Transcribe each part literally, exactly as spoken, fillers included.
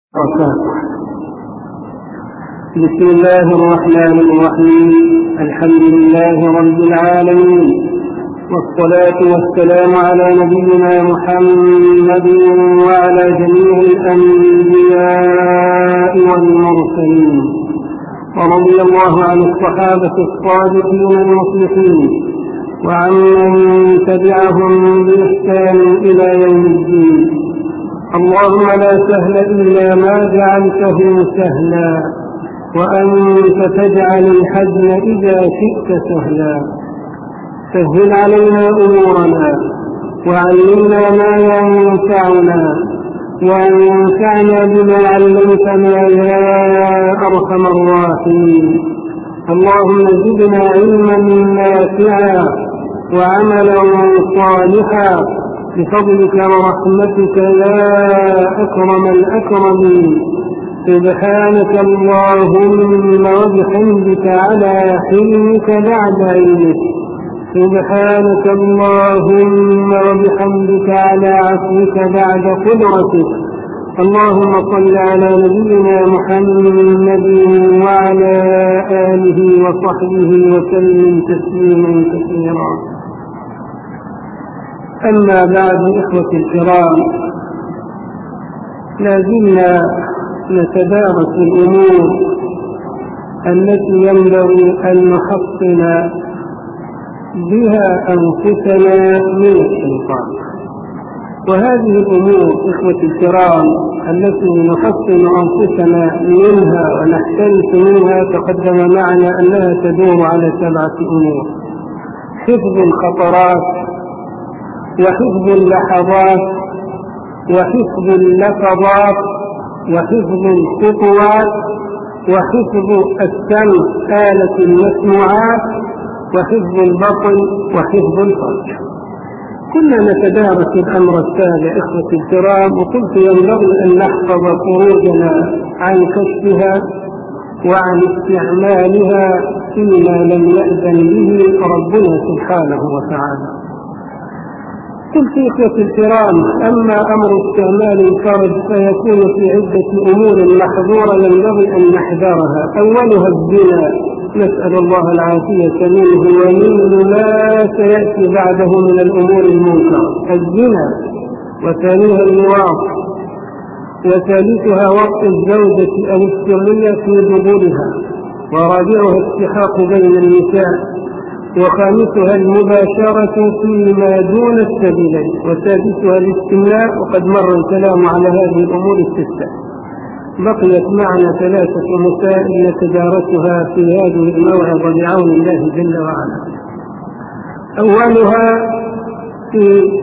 وبركاته. بسم الله الرحمن الرحيم. الحمد لله رب العالمين، والصلاة والسلام على نبينا محمد وعلى جميع الأنبياء والمرسلين، ورضي الله عن الصحابة الصادقين المصلحين وعمن تبعهم بإحسان إلى يوم الدين. اللهم لا سهل إلا ما جعلته سهلا، وأنت تجعل الحزن إذا شئت سهلا. سهل علينا أمورنا، وعلمنا ما ينفعنا، وانفعنا بما علمتنا يا أرحم الراحمين. اللهم زدنا علما نافعا وعملا صالحا بفضلك ورحمتك يا أكرم الأكرمين. سبحانك اللهم وبحمدك على حلمك بعد علمك. سبحانك اللهم وبحمدك على عفوك بعد قدرتك. اللهم صل على نبينا محمد وعلى آله وصحبه وسلم تسليما كثيرا. أما بعد، إخوة الكرام، لازلنا نتدارس الأمور التي ينبغي أن نحصن بها أنفسنا من الشيطان. وهذه الأمور إخوة الكرام التي نحصن أنفسنا منها ونحترس منها تقدم معنا أنها تدور على سبعة أمور: حفظ الخطرات، وحفظ اللحظات، وحفظ اللفظات، وحفظ الخطوات، وحفظ السمع آلة المسموعات، وحفظ البطن، وحفظ الفرج. كنا نتدارس الأمر السابع إخوة الكرام، وقلت ينبغي أن نحفظ فروجنا عن كشفها وعن استعمالها فيما لم يأذن به ربنا سبحانه وتعالى. قلت إخوة الكرام: أما أمر استعمال الفرج فيكون في عدة أمور محظورة ينبغي أن نحذرها. أولها الزنا، نسأل الله العافية منه ومن ما سيأتي بعده من الأمور المنكرة، الزنا. وثانيها اللواط، وثالثها وقت الزوجة أو السرية في دبرها، ورابعها السحاق بين النساء، وخامسها المباشرة فيما دون السبيلين، وسادسها الاستملاء. وقد مر الكلام على هذه الأمور الستة. بقيت معنا ثلاثة مسائل نتدارسها في هذه الموعظة بعون الله جل وعلا. أولها في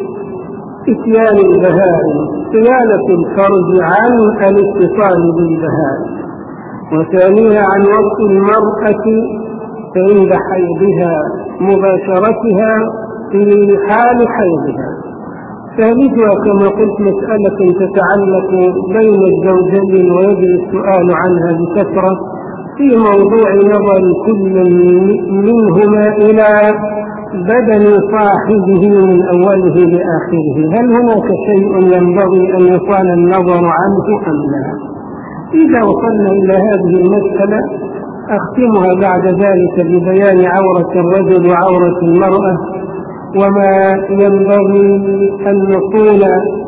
إتيان البهائم، صيانة الفرج عن الاتصال بالبهائم. وثانيها عن وقت المرأة عند حيضها، مباشرتها في حال حيضها. ثالثها كما قلت مسألة تتعلق بين الزوجين ويجري السؤال عنها بكثرة في موضوع نظر كل منهما إلى بدن صاحبه من أوله لآخره. هل هناك شيء ينبغي أن يصان النظر عنه أم لا؟ إذا وصلنا إلى هذه المسألة أختمها بعد ذلك ببيان عورة الرجل وعورة المرأة، وما ينبغي أن نصون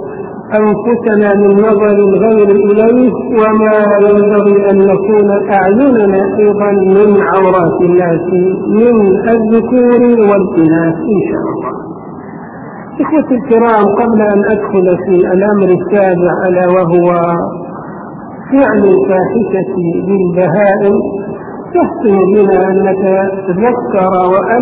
أنفسنا من نظر الغير إليه، وما ينبغي أن نصون أعيننا أيضا من عورات الناس من الذكور والإناث إن شاء الله. إخوة الكرام، قبل أن أدخل في الأمر السابع ألا وهو فعل الفاحشة بالبهائم، يحسن بنا أن نتذكر وأن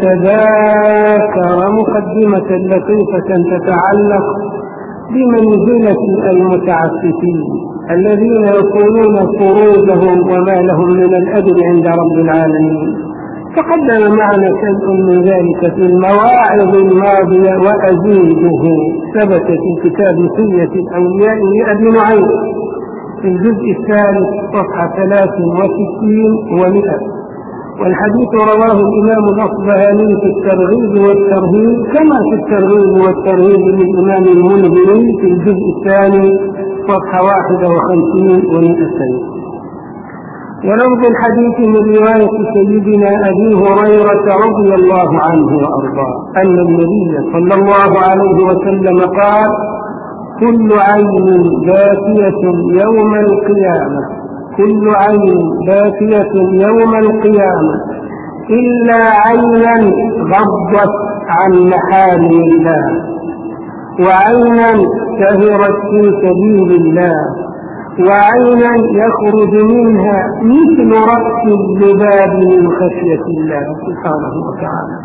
نتذاكر مقدمة لطيفة تتعلق بمنزلة المتعففين الذين يقولون فروجهم وما لهم من الأجر عند رب العالمين. تقدم معنا شيء من ذلك في المواعظ الماضية وأزيده. ثبت في كتاب حلية الأولياء لأبي نعيم في الجزء الثالث صفحة ثلاث وستين ومئة، والحديث رواه الإمام الأصبهاني في الترغيب والترهيب، كما في الترغيب والترهيب للإمام المنذري في الجزء الثاني صفحة واحدة وخمسين ومئتين. ولفظ الحديث من رواية سيدنا أبي هريرة رضي الله عنه وأرضاه أن النبي صلى الله عليه وسلم قال: كل عين باكية يوم القيامة كل عين باكية يوم القيامة إلا عينا غضت عن محارم الله، وعينا سهرت في سبيل الله، وعينا يخرج منها مثل رأس الذباب من خشية الله سبحانه وتعالى.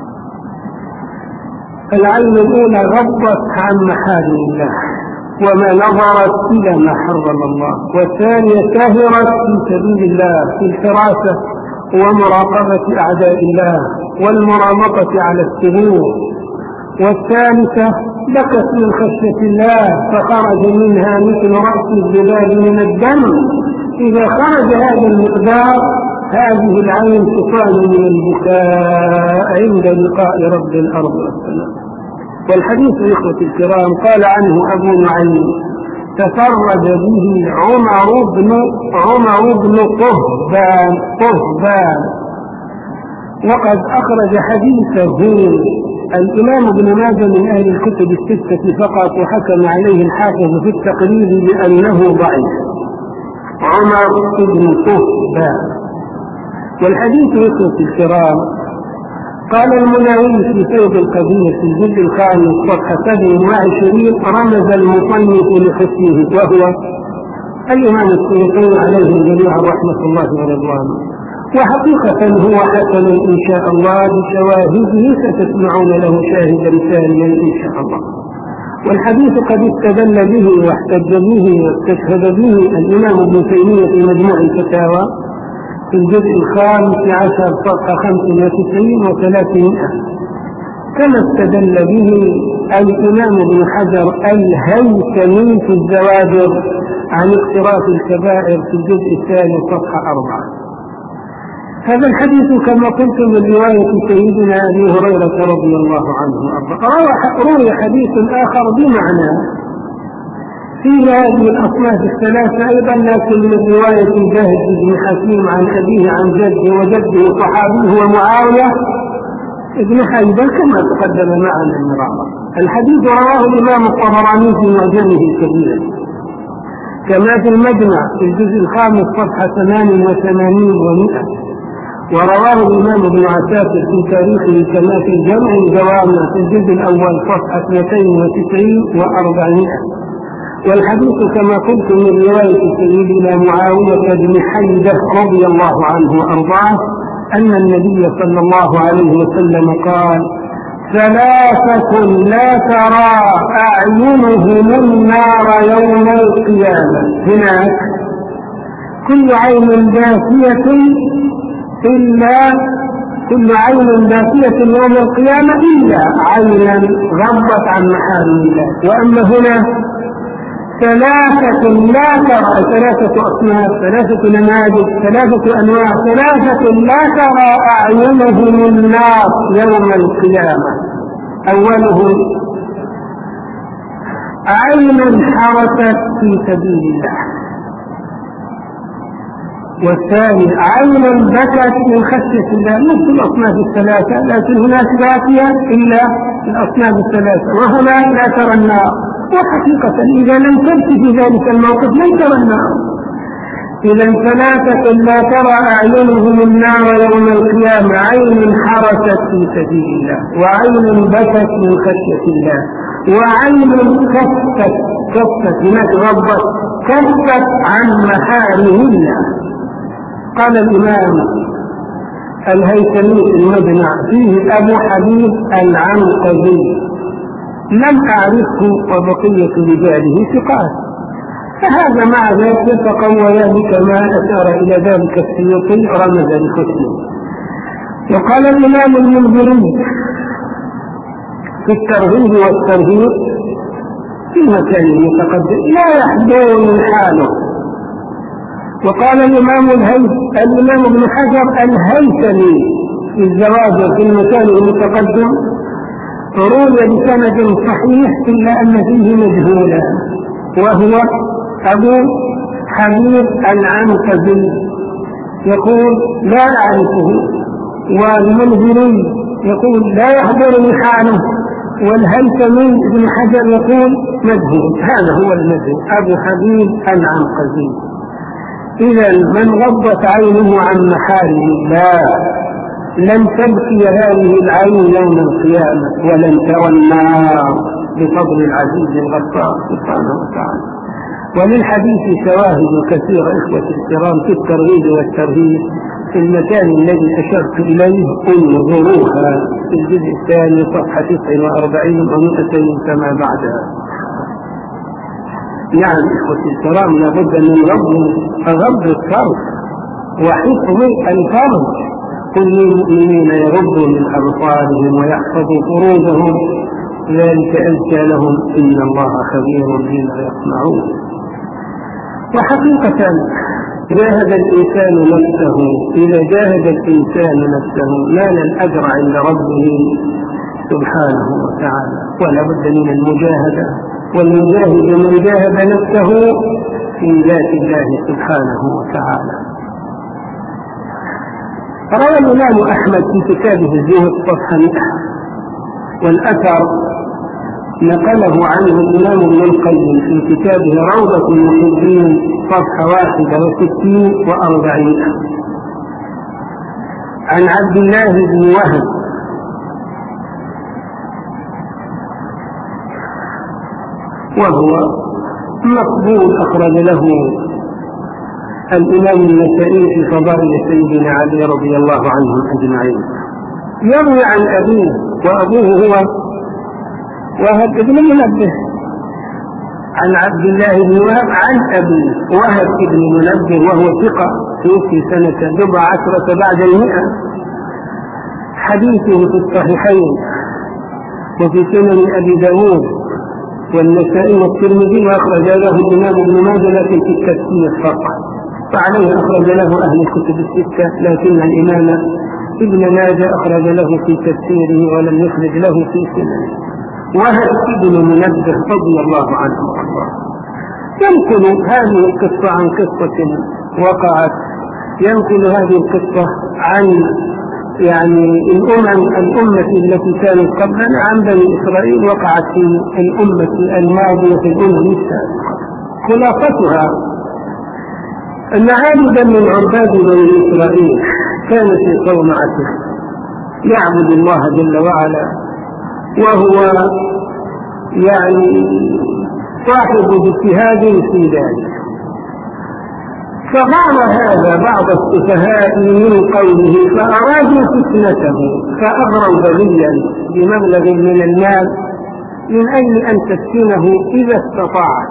العين الأولى غضت عن محارم الله وما نظرت إلى ما حرم الله، والثانية سهرت في سبيل الله في الحراسة ومراقبة أعداء الله والمرامطة على السرور، والثالثة بكت من خشية الله فخرج منها مثل رأس الذباب من الدم. إذا خرج هذا المقدار هذه العين تصان من البكاء عند لقاء رب الأرض والسماء. والحديث يا إخوتي الكرام قال عنه أبو نعيم: تفرد به عمر بن عمر بن طهبان طهبان وقد أخرج حديثه الإمام ابن ماجه من أهل الكتب الستة فقط، وحكم عليه الحافظ في التقريب بأنه ضعيف. عمر بن طهبان. والحديث يا إخوتي الكرام قال المناوي في فيض القدير في الجزء الخامس صفحة سبع وعشرين: رمز المصنف لحسنه، وهو الإمام السيوطي عليه جميع رحمة الله ورضوانه، وحقيقة هو حسن إن شاء الله بشواهده ستسمعون له شاهدا ثانيا إن شاء الله. والحديث قد استدل به واحتج به واستشهد به الإمام ابن تيمية في مجموع الفتاوى في الجزء الخامس عشر صفحة خمس وتسعين وثلاثمائة، كما استدل به الإمام ابن حجر الهيثمي في الزواجر عن اقتراف الكبائر في الجزء الثاني صفحة أربعة. هذا الحديث كما قلت من رواية سيدنا أبي هريرة رضي الله عنه وأرضاه. روي حديث آخر بمعنى في هذه الأصناف الثلاثة أيضا، لكن من رواية جاهز بن حكيم عن أبيه عن جده وجده صحابيه ومعاوية ابن حيبة كما تقدم معنا مرارا. الحديث رواه الإمام الطبراني في معجمه الكبير، كما في المجمع في الجزء الخامس صفحة ثمان وثمانين ومئة، ورواه الإمام ابن عساكر في تاريخه كما في جمع الجوامع في الجزء الأول صفحة اثنتين وتسعين وأربعمائة. والحديث كما قلت من رواية سيدنا معاوية بن حيدة رضي الله عنه وأرضاه أن النبي صلى الله عليه وسلم قال: ثلاثة لا ترى أعينهم النار يوم القيامة. هناك كل عين باكية إلا كل عين باكية يوم القيامة إلا عينا غضت عن محارم الله. وأما هنا ثلاثة لا ترى، ثلاثة أصناف، ثلاثة نماذج، ثلاثة أنواع، ثلاثة لا ترى أعينهم النار يوم القيامة. أولهم عين حرست في سبيل الله، والثاني عين بكت من خشية الله. نفس الأصناف الثلاثة، لكن هناك باكية إلا الأصناف الثلاثة، وهنا لا ترى النار. وحقيقة إذا لم تبت في ذلك الموقف لن ترى النار. إذا ثلاثة لا ترى أعينهم النار يوم القيامة: عين حرست في سبيل الله، وعين بكت من خشية الله، وعين كفت كفت هناك غضت كفت عن محارم الله. قال الإمام الهيثمي المجمع فيه أبو حبيب العنقدي: لم أعرفه وبقية رجاله ثقات، فهذا مع ذلك يتقوى بكما أشار إلى ذلك السيوطي رمز لحسنه. وقال الإمام المنذري في الترغيب والترهيب في مكان يتقدم لا يحضرني حاله. وقال الإمام الهيث الإمام ابن حجر الهيثمي في الزواج في المكان المتقدم: روي بسند صحيح إلا أن فيه مجهولا، وهو أبو حبيب العنقزي يقول لا أعرفه، والمنذري يقول لا يحضرني حاله، والهيثمي بن حجر يقول مجهول. هذا هو المجهول أبو حبيب العنقزي. إذا من غضت عينه عن محارم الله لن تبكي هذه العين يوم القيامة ولن ترى النار بفضل العزيز الغفار سبحانه وتعالى. وللحديث شواهد كثيرة إخوة الكرام في الترغيب والترهيب في المكان الذي أشرت إليه انظروها في الجزء الثاني صفحة تسعة وأربعين ومئتين كما بعدها. يعني إخوة الكرام لابد من غض غض الطرف وحفظ الفرج. كل المؤمنين يغضوا من أبصارهم ويحفظوا فروجهم ذلك أزكى لهم إن الله خبير بما يصنعون. وحقيقة جاهد الإنسان نفسه، إذا جاهد الإنسان نفسه نال الأجر عند ربه سبحانه وتعالى. ولا بد من المجاهدة، والمجاهد من جاهد نفسه في ذات الله سبحانه وتعالى. روى الإمام أحمد في كتابه الزهد صفحة مئة، والأثر نقله عنه الإمام ابن القيم في كتابه روضة المحبين صفحة واحدة وستين وأربعين، عن عبد الله بن وهب وهو مقبول أخرج له الإمام النسائي في فضائل سيدنا علي رضي الله عنهم أجمعين. يروي عن أبيه، وأبوه هو وهب بن منبه، عن عبد الله بن وهب عن أبيه وهب بن منبه، وهو ثقة توفي سنة بضع عشرة بعد المئة. حديثه في الصحيحين وفي سنن أبي داود والنسائي والترمذي، وأخرج له الإمام ابن ماجه لكن في التفسير فقط، فعليه أخرج له أهل الكتب الستة، لكن الإمام ابن ماجه أخرج له في تفسيره ولم يخرج له في سننه. وهب بن منبه رضي الله عنه وارضاه. ينقل هذه القصة عن قصة وقعت، ينقل هذه القصة عن يعني الأمم الأمة التي كانت قبلنا، عن بني إسرائيل، وقعت في الأمة الماضية في الأمم السابقة. خلاصتها أن عابدا من عباد بني إسرائيل كان في صومعته يعبد الله جل وعلا، وهو يعني صاحب اجتهاد في ذلك. فقال هذا بعض السفهاء من قوله فأرادوا فتنته، فأغروا بغيا بمبلغ من المال من أجل أن تفتنه إذا استطاعت.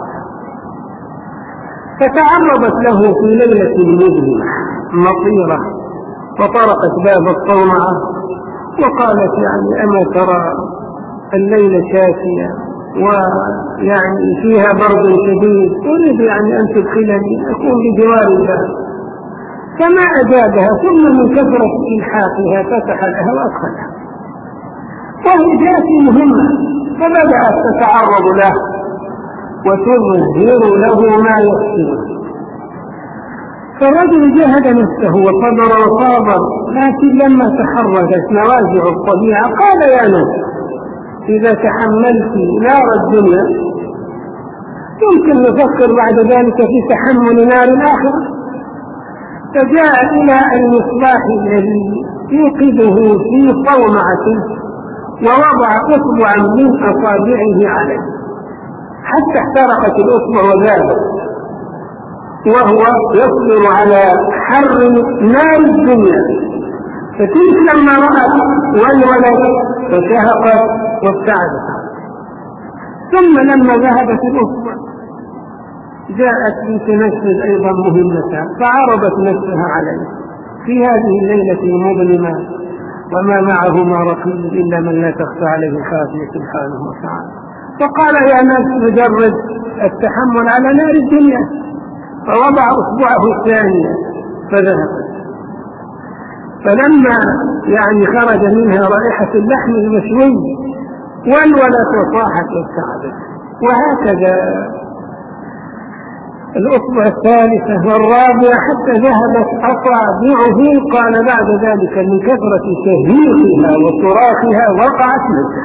فتعرضت له في ليلة مظلمة مطيرة، فطرقت باب الصومعة وقالت يعني أما ترى الليلة شافية ويعني فيها برد شديد، أريد يعني أن تدخلني أكون بجوار الله. فما أجابها، ثم من كثرة إلحاقها فتح لها وأدخلها، وهي جاءت مهمة، فبدأت تتعرض له وتظهر له ما يحسنه. فالرجل جاهد نفسه وصبر وصابر، لكن لما تحركت نوازع الطبيعة قال يا نفس إذا تحملت نار الدنيا يمكن نفكر بعد ذلك في تحمل نار الآخرة. فجاء إلى المصباح الذي يوقده في صومعته ووضع أصبعا من أصابعه عليه حتى احترقت الأصبع وذابت، وهو يصبر على حر نار الدنيا. فتلك لما رأت والولد فشهقت وابتعدت. ثم لما ذهبت الأصبع جاءت لتنفذ أيضا مهمتها، فعرضت نفسها عليه في هذه الليلة المظلمة وما معه ما رقيب إلا من لا تخفى عليه خافية سبحانه وتعالى. فقال يا ناس مجرد التحمل على نار الدنيا، فوضع أصبعه الثانية فذهبت. فلما يعني خرج منها رائحة اللحم المشوي والولد وصاحت وابتعدت. وهكذا الأصبع الثالثة والرابعة حتى ذهبت أصابعه. قال بعد ذلك من كثرة تهيئها وصراخها وقعت ميتة،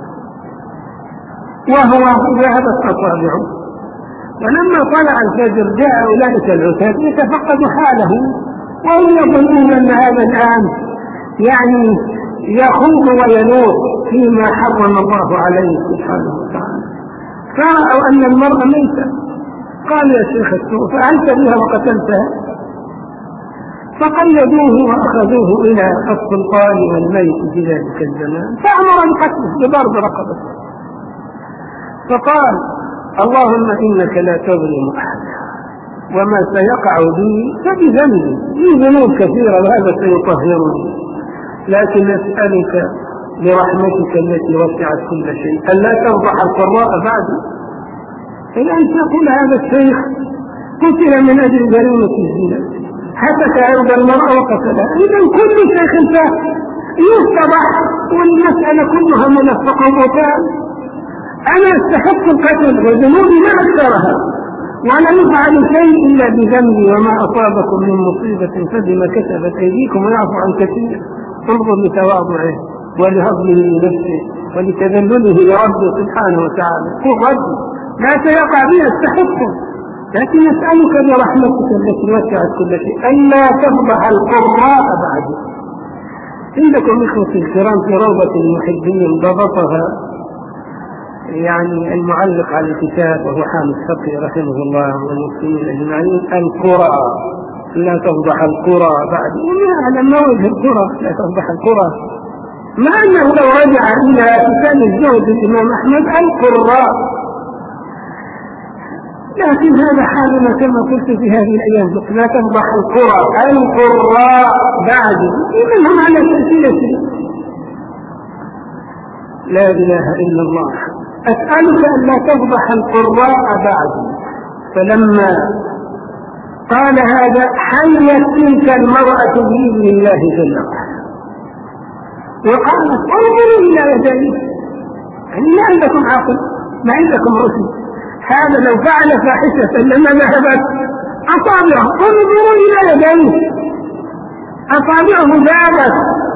وهو ذهبت أصابعه. ولما طلع الفجر جاء أولئك العتاد يتفقدوا حاله، وهم يظنون أن هذا الآن يعني يخوض وينوض فيما حرم الله عليه سبحانه وتعالى، فرأوا أن المرأة ميتة. قال يا شيخ السوء فعلت بها وقتلتها؟ فقيدوه وأخذوه إلى السلطان والملك في ذلك الزمان، فأمر بقتله بضرب رقبته. فقال اللهم إنك لا تظلم أحدا، وما سيقع بي فبذنبي، لي ذنوب كثيرة وهذا سيطهرني، لكن أسألك برحمتك التي وسعت كل شيء ألا تفضح القراء بعدي. الآن تقول هذا الشيخ قتل من أجل جريمة الزنا، حتى عرض المرأة وقتلها، إذا كل شيخ يفتضح والمسألة كلها منفقة وبهتان. أنا أستحق القتل وذنوبي ما أكثرها، وأنا يفعل شيء إلا بذنبي، وما أصابكم من مصيبة فبما كسبت أيديكم ويعفو عن كثير. انظر لتواضعه ولهضمه لنفسه ولتذلله لربه سبحانه وتعالى. قل ربي لا سيقع بي أستحقه، لكن أسألك برحمتك التي وسعت كل شيء ألا تفضح القراء بعدي. عندكم إخوتي الكرام في روضة المحبين ضبطها يعني المعلق على الكتاب وهو حامد فقي رحمه الله والمسلمين أجمعين: القرى لا تفضح القرى بعد. ويعلم ما وجه القرى لا تفضح القرى، مع أنه لو رجع إلى كتاب الزهد الإمام أحمد القراء، لكن هذا حالنا كما قلت في هذه الأيام لا تفضح القرى القراء بعد، منهم على سلسلة لا إله إلا الله. أسألك أن لا تفضح القراء بعد. فلما قال هذا حيت تلك المرأة بإذن الله جل وعلا وقالت انظروا إلى يديه، يعني ما عندكم عقل، ما عندكم رشد، هذا لو فعل فاحشة لما ذهبت أصابعه، انظروا إلى يديه أصابعه ذابت.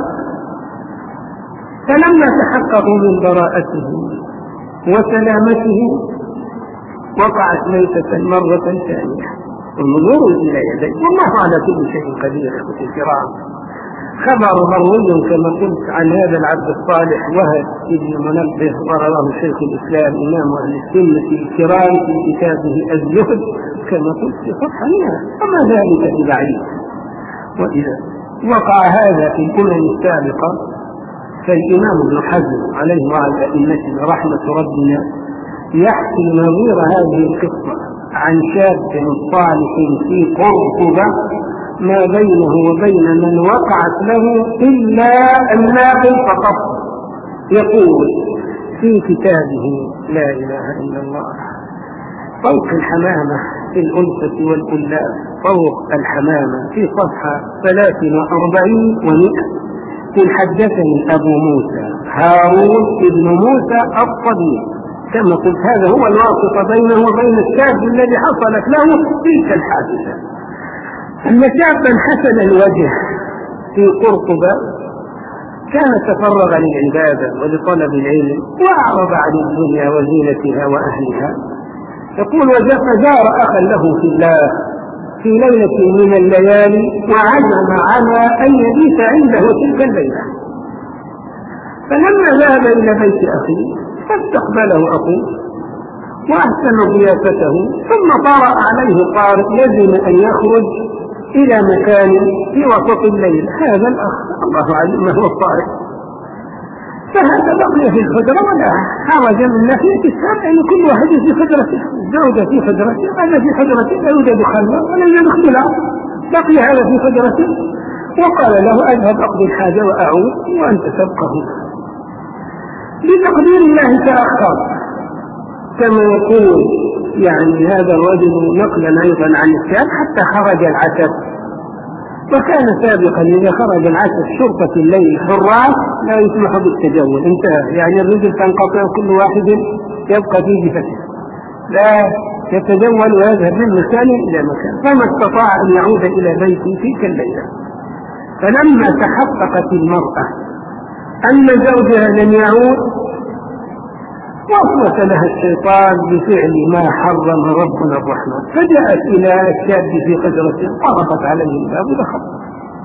فلما تحققوا من براءته وسلامته وقعت ميتة مرة ثانية. انظروا إلى يديه، والله على كل شيء قدير. أخوتي الكرام، خبر مروي كما قلت عن هذا العبد الصالح وهب بن منبه، ورواه شيخ الإسلام إمام أهل السنة الكرام في كتابه الزهد كما قلت في صفحة مئة، وما ذلك ببعيد. وإذا وقع هذا في الأمم السابقة فالإمام ابن حزم عليه وعلى أئمته رحمة ربنا يحكي نظير هذه القصة عن شاب صالح في قرطبة ما بينه وبين من وقعت له إلا الناقل فقط. يقول في كتابه لا إله إلا الله: فوق الحمامة في الأنثى والألاف، فوق الحمامة في صفحة ثلاث وأربعين ومئة. قل حدثني أبو موسى هارون ابن موسى الطبيب، كما قلت هذا هو الواسطة بينه وبين الشاب الذي حصلت له تلك الحادثة. أن شابا حسن الوجه في قرطبة كان تفرغ للعبادة ولطلب العلم وأعرض عن الدنيا وزينتها وأهلها. يقول: وزار أخا له في الله في ليلة من الليالي وعزم على أن يبيت عنده تلك الليلة. فلما ذهب إلى بيت أخيه فاستقبله أخوه وأحسن ضيافته، ثم طرأ عليه طارئ يزن أن يخرج إلى مكان في وسط الليل. هذا الأخ الله أعلم ما هو الطارئ، فهذا بقي في الحجرة ولا خرج من ناحية السابع، يعني كل واحد في حجرته، زوجة في حجرته، هذا في حجرته لا يوجد خلوة ولا يوجد اختلاف، بقي هذا في حجرته. وقال له: أذهب أقضي الحاجة وأعود وأنت تبقى هنا. بتقدير الله تأخر، كما يقول يعني هذا الرجل نقلا أيضا عن الشاب حتى خرج العسل. وكان سابقا إذا خرج العسل شرطة الليل حراس لا يسمح بالتجول، انتهى، يعني الرجل تنقطع كل واحد يبقى في جهته، لا يتجول ويذهب من مكان إلى مكان، فما استطاع أن يعود إلى بيته تلك الليلة. فلما تحققت المرأة أن زوجها لم يعود، وسوس لها الشيطان بفعل ما حرم ربنا الرحمن، فجاءت إلى الشاب في حجرته، طرقت عليه الباب ودخلت،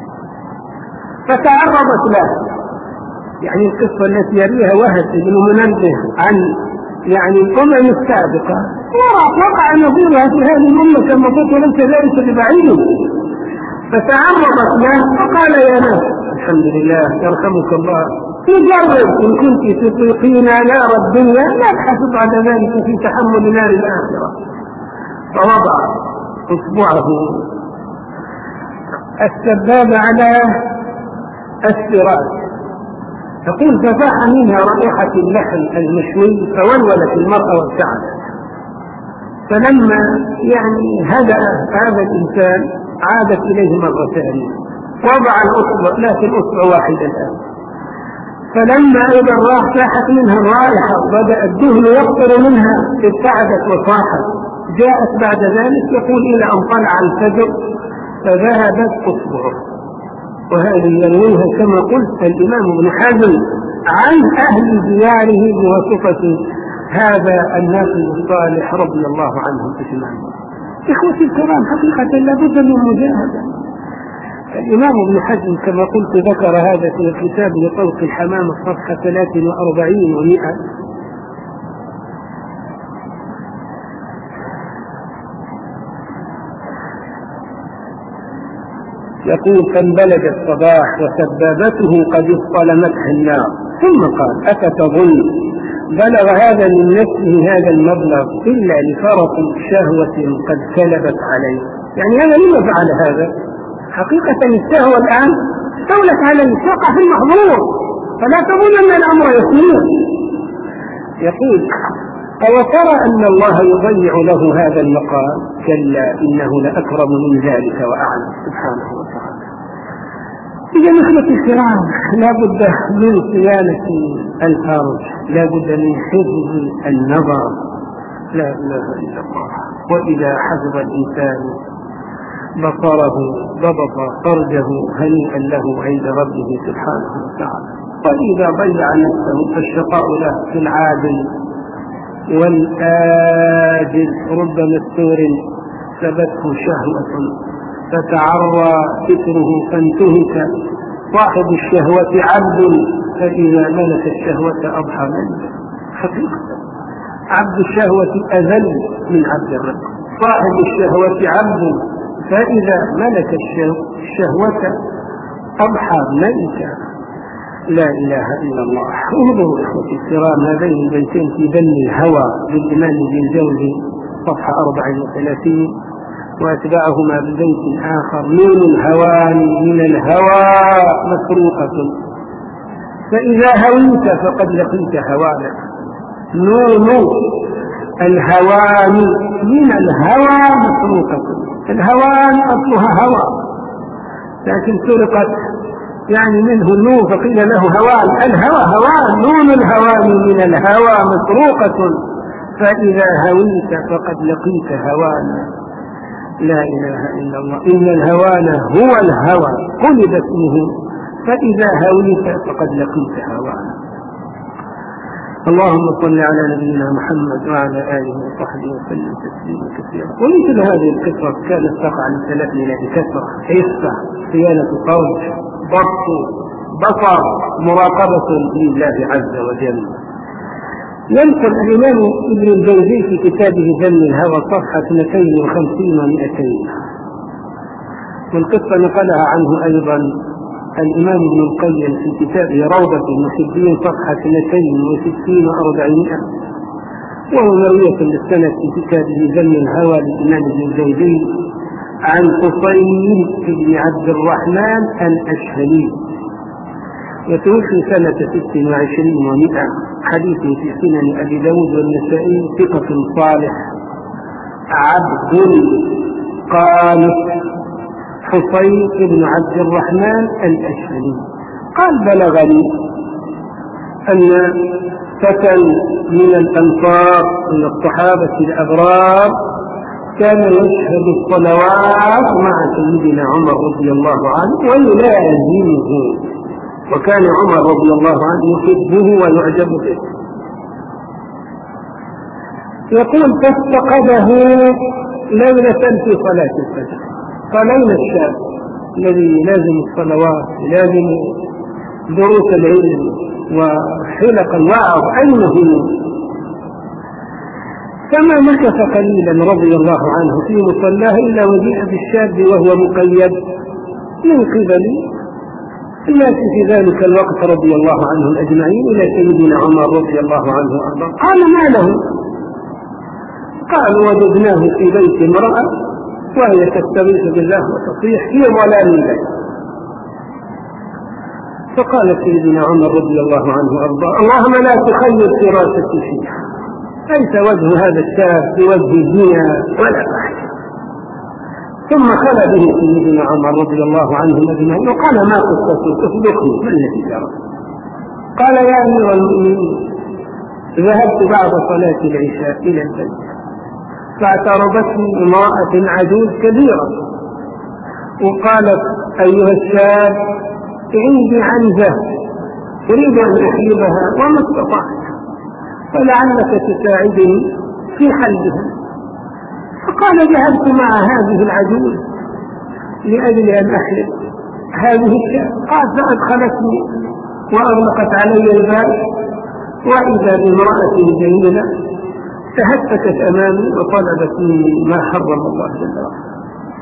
فتعرضت له. يعني القصة التي يرويها وهب بن منبه عن يعني الأمم السابقة وقع نظيرها في هذه الأمة كما قلت، ليس ذلك ببعيد. فتعرضت له فقال يا ناس الحمد لله يرحمك الله، تجرب إن كنت تطيقين نار الدنيا لا تحسب بعد ذلك في تحمل نار الآخرة. فوضع إصبعه السباب على السراج، تقول ففاح منها رائحة اللحم المشوي، فولولت المرأة وابتعدت. فلما يعني هدأ هذا الإنسان عادت إليه مرة ثانية، وضع الأصبع لكن أصبع واحد الآن. فلما إذا راح فاحت منها الرائحة وبدأ الدهن يقطر منها ابتعدت وصاحت. جاءت بعد ذلك يقول إلى أن طلع الفجر فذهبت أصبعه. وهذه يرويها كما قلت الإمام ابن حزم عن أهل دياره بواسطة هذا الناقل الصالح رضي الله عنهم أجمعين. إخوتي الكرام، حقيقة لابد من مجاهدة. الإمام ابن حزم كما قلت ذكر هذا في الكتاب لطوق الحمام الصفحة ثلاث وأربعين ومئة. يقول فانبلج الصباح وسبابته قد اصطلمتها النار، ثم قال أفتظن بلغ هذا من نفسه هذا المبلغ إلا لفرط شهوة قد كلبت عليه. يعني هذا لما فعل هذا؟ حقيقة الشهوة الآن استولت عليه، تقع في المحظور، فلا تظن أن الأمر يسير. يقول أو ترى أن الله يضيع له هذا المقام؟ كلا إنه لأكرم من ذلك وأعلم سبحانه وتعالى. إذا إخوتي الكرام، لا بد من صيانة الفرج، لا بد من حفظ النظر، لا إله إلا الله. وإذا حفظ الإنسان بصره ضبط فرجه هنيئا له عند ربه سبحانه وتعالى. وإذا ضيع نفسه فالشقاء له في العاجل والآجل. رب مستور ثبته شهوة فتعرى ستره فانتهك. صاحب الشهوة عبد فإذا ملك الشهوة أضحى منه. حقيقة عبد الشهوة أذل من عبد الرق. صاحب الشهوة عبد فإذا ملك الشهوة أضحى ملكا. لا إله إلا الله. انظروا إخوتي الكرام هذين البيتين في ذم الهوى للإمام ابن الجوزي صفحة أربع وثلاثين، وأتبعهما ببيت آخر نون الهوان من الهوى مسروقة فإذا هويت فقد لقيت هوانا. نون الهوان من الهوى مسروقة. الهوان أصلها هوى لكن سرقت يعني منه النون فقيل له هوان. الهوى هوان. نون الهوان من الهوى مسروقة فإذا هويت فقد لقيت هوانا. لا إله إلا الله. إن الهوان هو الهوى قلب اسمه فإذا هويت فقد لقيت هوانا. اللهم صل على نبينا محمد وعلى آله وصحبه وسلم تسليما كثيرا. ومثل هذه القصة كانت تقع لسلفنا بكثرة: حفظ، صيانة قول، ضبط بصر، مراقبة لله عز وجل. ينقل الإمام ابن الجوزي في كتابه ذم الهوى صفحة اثنتين وخمسين ومئتين، والقصة نقلها عنه أيضا الإمام ابن القيم في كتابه روضة المحبين صفحة اثنتين وستين وأربعمائة، وهو مروية للسنة في كتابه ذم الهوى للإمام ابن الجوزي عن قصير بن عبد الرحمن الأشهلي، يتوفي سنة ست وعشرين ومئة. حديث في سنن أبي داود والنسائي، ثقة صالح، عبد قانت، حصين بن عبد الرحمن الأشهلي. قال بلغني أن فتى من الأنصار من الصحابة الأبرار كان يشهد الصلوات مع سيدنا عمر رضي الله عنه ويلازمه، وكان عمر رضي الله عنه يحبه ويعجب به. يقول فافتقده ليلة في صلاة الفجر. فلين الشاب الذي لازم الصلوات لازم دروس العلم وحلق الوعظ أين هو؟ فما مكث قليلا رضي الله عنه في مصلاه إلا وجيء بالشاب وهو مقيد من قبل الناس في ذلك الوقت رضي الله عنهم أجمعين إلى سيدنا عمر رضي الله عنه وأرضاه. قال ما له؟ قالوا وجدناه في بيت امرأة وهي تستغيث بالله وتصيح في ظلام الليل. فقال سيدنا عمر رضي الله عنه وأرضاه اللهم لا تخير فراستي فيها، ليس وجه هذا الشاب بوجه الزنا ولا فحش. ثم خلى به سيدنا عمر رضي الله عنه أجمعين وقال ما قصته؟ اصدقني ما الذي جرى؟ قال يا أمير المؤمنين ذهبت بعد صلاة العشاء إلى البيت فاعترضتني امرأة عجوز كبيرة وقالت أيها الشاب عندي عنزة أريد أن أحلبها وما استطعت فلعلك تساعدني في حلبها. فقال ذهبت مع هذه العجوز لأجل أن أحلب هذه الشاب. قال فأدخلتني وأغلقت علي الباب وإذا بامرأة جميلة تهتكت أمامي وطلبت مني ما حرم الله جل وعلا.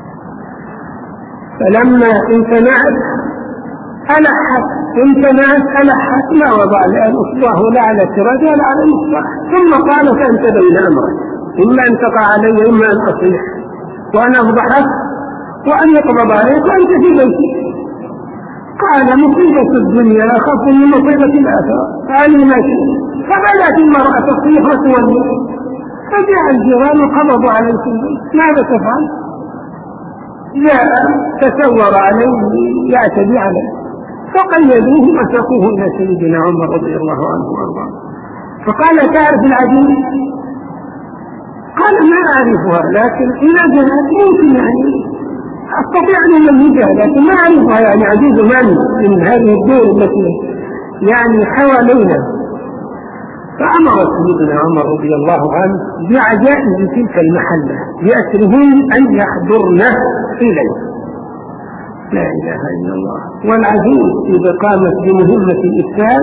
فلما امتنعت ألحت امتنعت ألحت ما وضع الآن أصبعه لا على سراج ولا على مصباح. ثم قالت أنت بين أمرك إما أن تقع علي إما أن أصيح وأن أفضحك وأن يقبض عليك وأنت في بيتك. قال مصيبة الدنيا أخف من مصيبة الآخرة قال ماشي. فبدأت المرأة تصيح وتولي فجاء الجيران وقبضوا عليه في البيت. ماذا تفعل؟ جاء تسور عليه يعتدي عليه فقيدوه وساقوه إلى سيدنا عمر رضي الله عنه وارضاه. فقال تعرف العجوز؟ قال ما أعرفها لكن إذا جاءت ممكن يعني أستطيع أن أميزها لكن ما أعرفها يعني عجوز من من هذه الدول التي يعني حوالينا. فأمر سيدنا عمر رضي الله عنه بعجائز تلك المحلة بأسرهن أن يحضرن إليه. لا إله إلا الله. والعجوز إذا قامت بمهمة الإفساد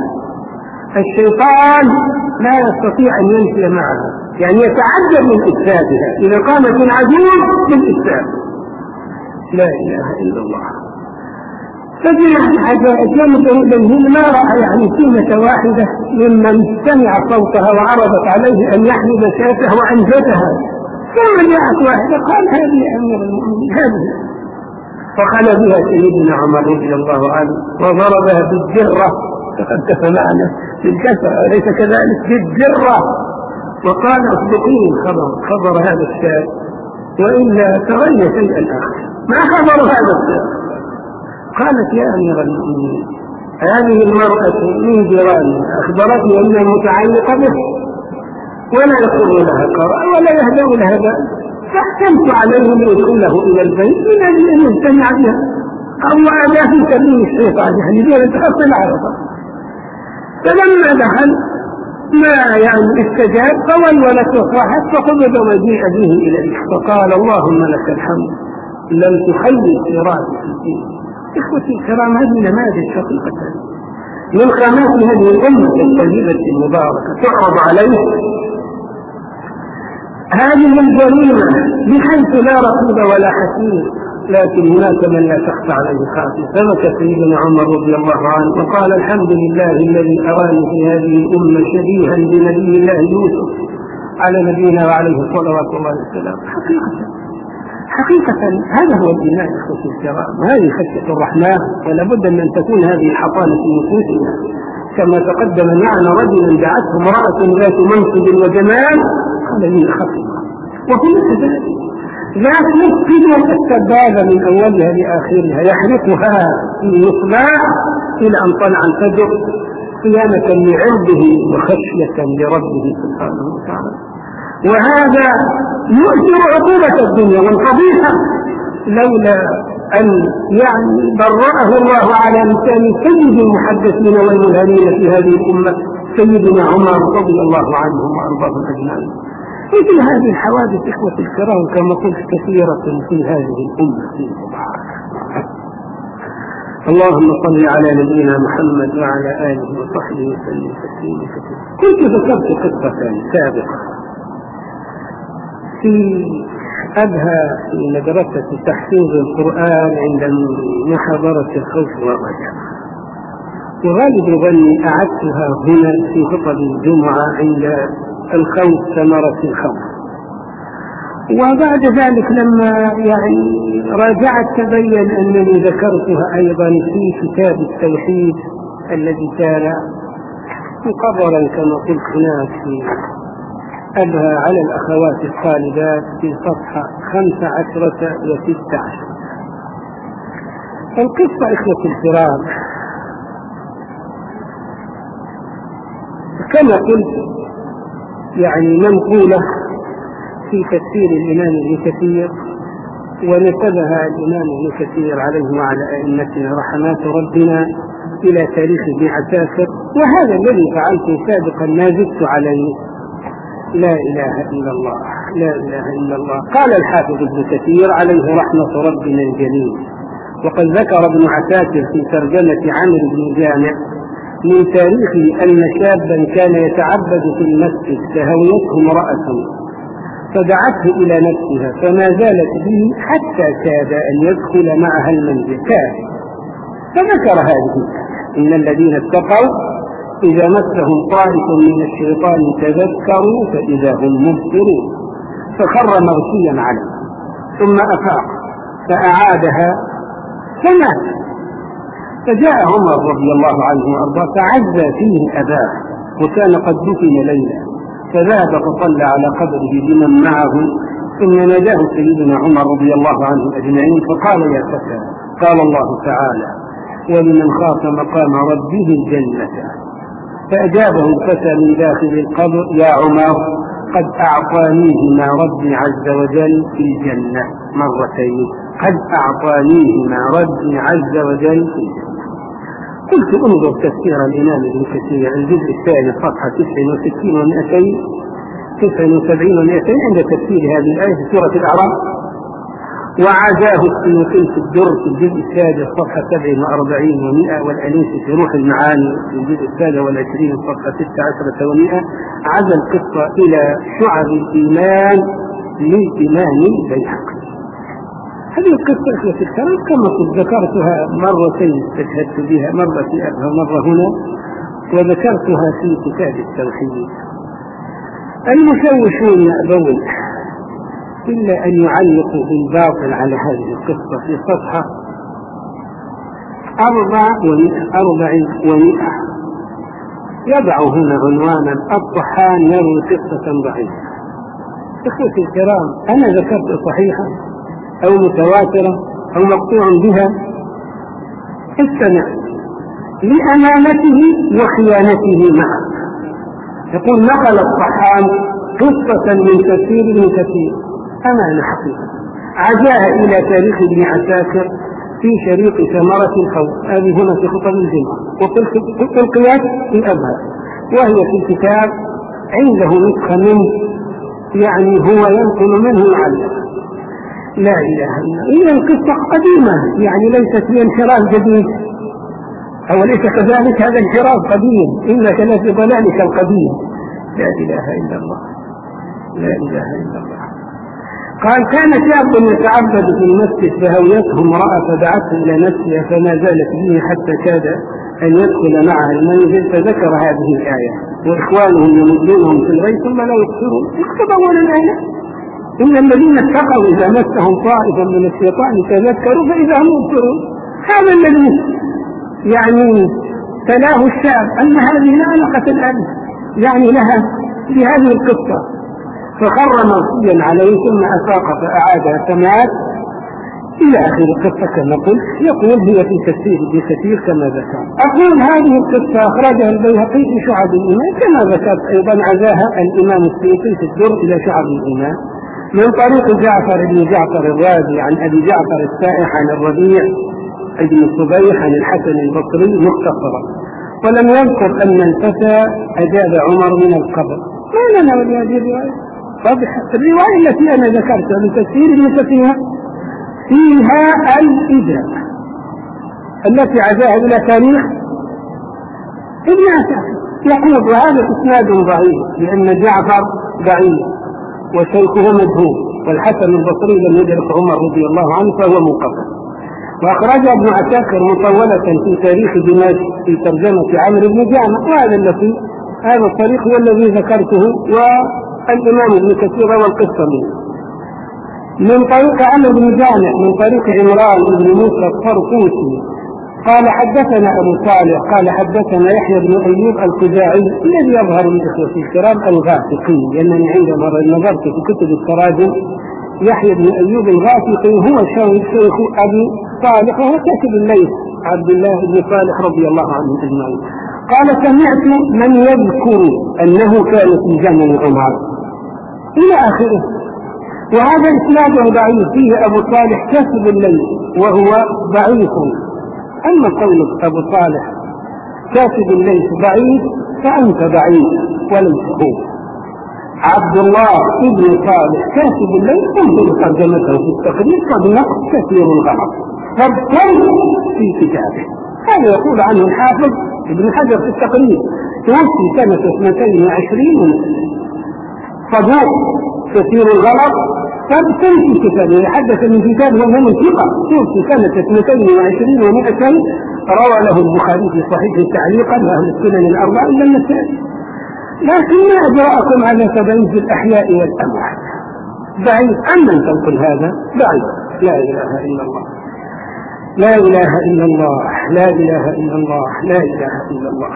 الشيطان لا يستطيع أن يمشي معها يعني يتعجب من إفسادها إذا قامت العجوز بالإفساد. لا إله إلا الله. فجاء عجائز ينظر إليهن ما رأى يعني كلمة واحدة ممن سمع صوتها وعرضت عليه أن يحمل شاته وعنزتها. ثم جاءت واحدة قال هذه أمير المؤمنين هذه. فخلى بها سيدنا عمر رضي الله عنه وضربها بالجرة تقدم معنا بالكسر أليس كذلك بالجرة وقال اصدقيني الخبر خبر هذا الشاب وإلا ترين شيئا آخر. ما خبر هذا الشاب؟ قالت يا أمير المؤمنين هذه المرأة من جيراني أخبرتني أنها متعلقة به ولا يقول لها قرار ولا يهدأ لها بال فاحكمت عليه ليدخله إلى البيت من أجل أن يجتمع بها أو أداة في سبيل الشيطان يعني بها تحصل عرضا. فلما دخل ما يعني استجاب فولولت وصاحت فقبض وجيء به إليه فقال اللهم لك الحمد لم تخلي سراتي في الدين. إخوتي الكرام هذه نماذج حقيقة من خامات هذه الأمة الطيبة المباركة تعرض عليه هذه الجريمة بحيث لا رقيب ولا حسيب لكن هناك من لا تخفى عليه خافية. فبكى سيدنا عمر رضي الله عنه وقال الحمد لله الذي أراني في هذه الأمة شبيها بنبي الله يوسف على نبينا وعليه صلوات الله والسلام. حقيقة حقيقة هذا هو الإيمان إخوتي الكرام وهذه خشية الرحمن ولا بد من أن تكون هذه الحصانة في نفوسنا كما تقدم معنا رجلا دعته امرأة ذات منصب وجمال قال لي خطيئة وهي كذلك ذات مسجد السبابة من أولها لآخرها يحرقها في مصباح إلى أن طلع الفجر صيانة لعرضه وخشية لربه سبحانه وتعالى. وهذا يؤثر عقوبة الدنيا والفضيحة لولا أن يعني برأه الله على لسان سيد المحدثين والملهمين في هذه الأمة سيدنا عمر رضي الله عنهم وأرضاهم أجمعين. مثل هذه الحوادث إخوة الكرام كما قلت كثيرة في هذه الأمة في اللهم صل على نبينا محمد وعلى آله وصحبه وسلم تسليما كثيرا. كنت ذكرت قصة سابقة في أبها في مدرسة تحفيظ القرآن عند محاضرة الخوف والرجاء، وغالب ظني أعدتها هنا في خطب الجمعة عند الخوف ثمرة الخوف. وبعد ذلك لما يعني راجعت تبين أنني ذكرتها أيضا في كتاب التوحيد الذي كان مقررا كما قلت هناك في أبها على الأخوات الطالبات في صفحة خمس عشرة وست عشر. القصة إخوة الكرام كما قلت يعني منقولة في تفسير الإمام ابن كثير، ونسبها الإمام ابن كثير عليه وعلى أئمتنا رحمات ربنا إلى تاريخ ابن عساكر، وهذا الذي فعلته سابقا ما زدت عليه. لا إله إلا الله لا إله إلا الله. قال الحافظ ابن كثير عليه رحمة ربنا الجليل، وقد ذكر ابن عساكر في ترجمة عمرو بن جامع من تاريخه أن شابا كان يتعبد في المسجد فهويته امرأة فدعته إلى نفسها فما زالت به حتى كاد أن يدخل معها المنزل كاد، فذكر هذه إن الذين اتقوا إذا مسهم طائف من الشيطان تذكروا فإذا هم مبصرون، فخر مغشيا عليه ثم أفاق فأعادها فمات. فجاء عمر رضي الله عنه وأرضاه فعزى فيه أباه وكان قد دفن ليلا، فذهب فصلى على قبره بمن معه، ثم ناداه سيدنا عمر رضي الله عنه أجمعين فقال يا فتى قال الله تعالى ولمن خاف مقام ربه الجنة. فأجابه الفتى من داخل القبر يا عمر قد أعطانيه ما ربي عز وجل في الجنة مرتين، قد أعطانيه ما ربي عز وجل في الجنة. قلت انظر تفسير الإمام ابن كثير الجزء الثاني صفحة تسع وستين ومئتين تسع وسبعين ومئتين عند تفسير هذه الآية في سورة الأعراف، وعزاه السيوطي في الدر في الجزء السادس صفحة سبع وأربعين ومئة، والأنيسي في روح المعاني في الجزء السابع والعشرين صفحة ستة عشرة ومئة، عزى القصة إلى شعب الإيمان للإمام البيهقي. هذه القصة إخوة الكرام كما قد ذكرتها مرتين استشهدت بها، مرة في أبها مرة هنا، وذكرتها في كتاب التوحيد. المشوشون يأبون إلا أن يعلقوا بالباطل على هذه القصة في صفحة أربع ومئة أربع ومئة يضع هنا عنوانا الطحان يروي قصة ضعيفة. إخوتي الكرام أنا ذكرت صحيحة أو متواترة أو مقطوع بها، استمع لأمانته وخيانته معه. يقول نقل الطحان قصة من تفسير ابن كثير أمانة حقيقة عزاها إلى تاريخ ابن عساكر في شريط ثمرة الخوف، هذه هنا في خطب الجمعة، وألقيت في أبها وهي في الكتاب عنده نسخة منه يعني هو ينقل منه يعلق. لا إله إلا الله. هي القصة قديمة يعني ليست هي انحراف جديد، أو ليس كذلك هذا انحراف قديم إنك لفي ضلالك القديم. لا إله إلا الله لا إله إلا الله. قال كان شاب يتعبد في المسجد فهويته امرأة فدعته إلى نفسها فما زالت به حتى كاد أن يدخل معها المنزل، فذكر هذه الآية وإخوانهم يمدونهم في الغي ثم لا يقصرون. اكتب أول الآية إن الذين اتقوا إذا مسهم طائفا من الشيطان تذكروا فإذا هم مبصرون. هذا الذي يعني تلاه الشاب أن هذه لا علاقة الآن يعني لها في هذه القصة، فخر مغشيا عليه ثم أفاق فأعادها فمات. إلى آخر القصة كما قلت. يقول هي في تفسير ابن كثير كما ذكر. أقول هذه القصة أخرجها البيهقي في شعب الإيمان كما ذكرت أيضا، عزاها الإمام السيوطي في الدر إلى شعب الإيمان من طريق جعفر بن جعفر الرازي عن أبي جعفر السائح عن الربيع ابن الصبيح عن الحسن البصري مختصرا، ولم يذكر أن الفتى أجاب عمر من القبر. ما لنا ولهذه الرواية واضحة. الرواية التي أنا ذكرتها لتفسير ابن كثير فيها الإجابة التي عزاها إلى تاريخ ابن عساكر. يقول وهذا إسناد ضعيف لأن جعفر ضعيف وشيخه مجهول، والحسن البصري لم يدرك عمر رضي الله عنه فهو منقطع. وأخرج ابن عساكر مطولة في تاريخ دمشق في ترجمة عمرو بن جعمة، وهذا الذي هذا الطريق هو الذي ذكرته، والإمام ابن كثير والقصة منه من طريق عمرو بن جعمة من طريق عمران بن موسى الطرطوسي قال حدثنا أبو صالح قال حدثنا يحيى بن أيوب الخزاعي الذي يظهر لإخوة الكرام الغافقي، لأنني عندما نظرت في كتب التراجم يحيى بن أيوب الغافقي هو شيخ أبي صالح وهو كاتب الليث عبد الله بن صالح رضي الله عنه أجمعين. قال سمعت من يذكر أنه كان في زمن عمر إلى آخره. وهذا إسناد ضعيف فيه أبو صالح كاتب الليث وهو ضعيف. أما قولك أبو صالح كاتب الليث ضعيف فأنت ضعيف ولم تكون. عبد الله ابن صالح كاتب الليث انظر ترجمته في التقريب قد نقص كثير الغلط فابتل في كتابه. هذا يقول عنه الحافظ ابن حجر في التقريب توفي سنة اثنتين وعشرين صدوق كثير الغلط فابتل في كتابه. حدث من كتابه وهو من ثقة توفي سنة اثنتين وعشرين ومئتين روى له البخاري في صحيحه تعليقا وأهل السنن الأربعة إلا النسائي. لكن ما أجراءكم على تبعيد الأحياء والأموات ضعيف. أما أن تنقل هذا ضعيف. لا إله إلا الله لا إله إلا الله لا إله إلا الله لا إله إلا الله.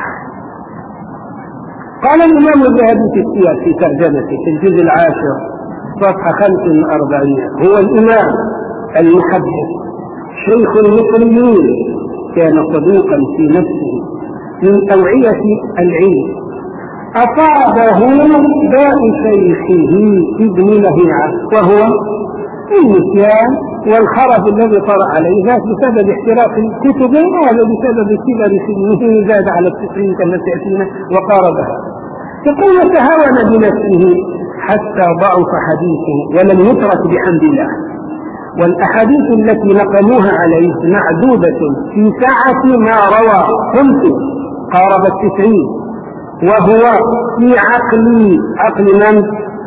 قال الإمام الذهبي في السياق في ترجمته في الجزء العاشر صفحة خمس وأربعين هو الإمام المحدث شيخ المصريين كان صدوقا في نفسه من أوعية العلم أصابه داء شيخه ابن لهيعة وهو النسيان والخرف الذي طرأ عليه ذات بسبب احتراق الكتب وهذا بسبب كبر سنه زاد على التسعين كما تأتينا وقاربها. يقول تهاون بنفسه حتى ضعف حديثه ولم يترك بحمد الله. والأحاديث التي نقموها عليه معدودة في ساعة ما روى خمسة قارب التسعين وهو في عقل عقل من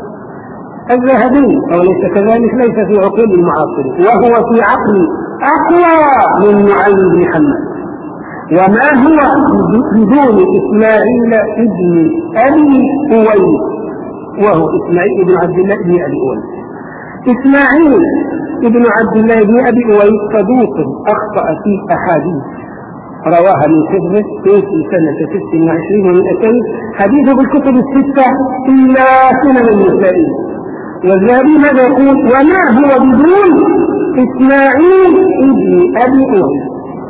الذهبي أو ليس كذلك ليس في عقول المعاصرين وهو في عقل أقوى من نعيم بن حماد. وما هو بدون إسماعيل ابن أبي أويس وهو إسماعيل بن عبد الله بن أبي أويس. إسماعيل ابن عبد الله بن أبي أويس صدوق أخطأ في أحاديث رواها من حفظه في سنة ست وعشرين ومئتين حديثه بالكتب الستة إلا سنن النسائي. والذهبي ماذا يقول وما هو بدون إسماعيل ابن أبي أويس.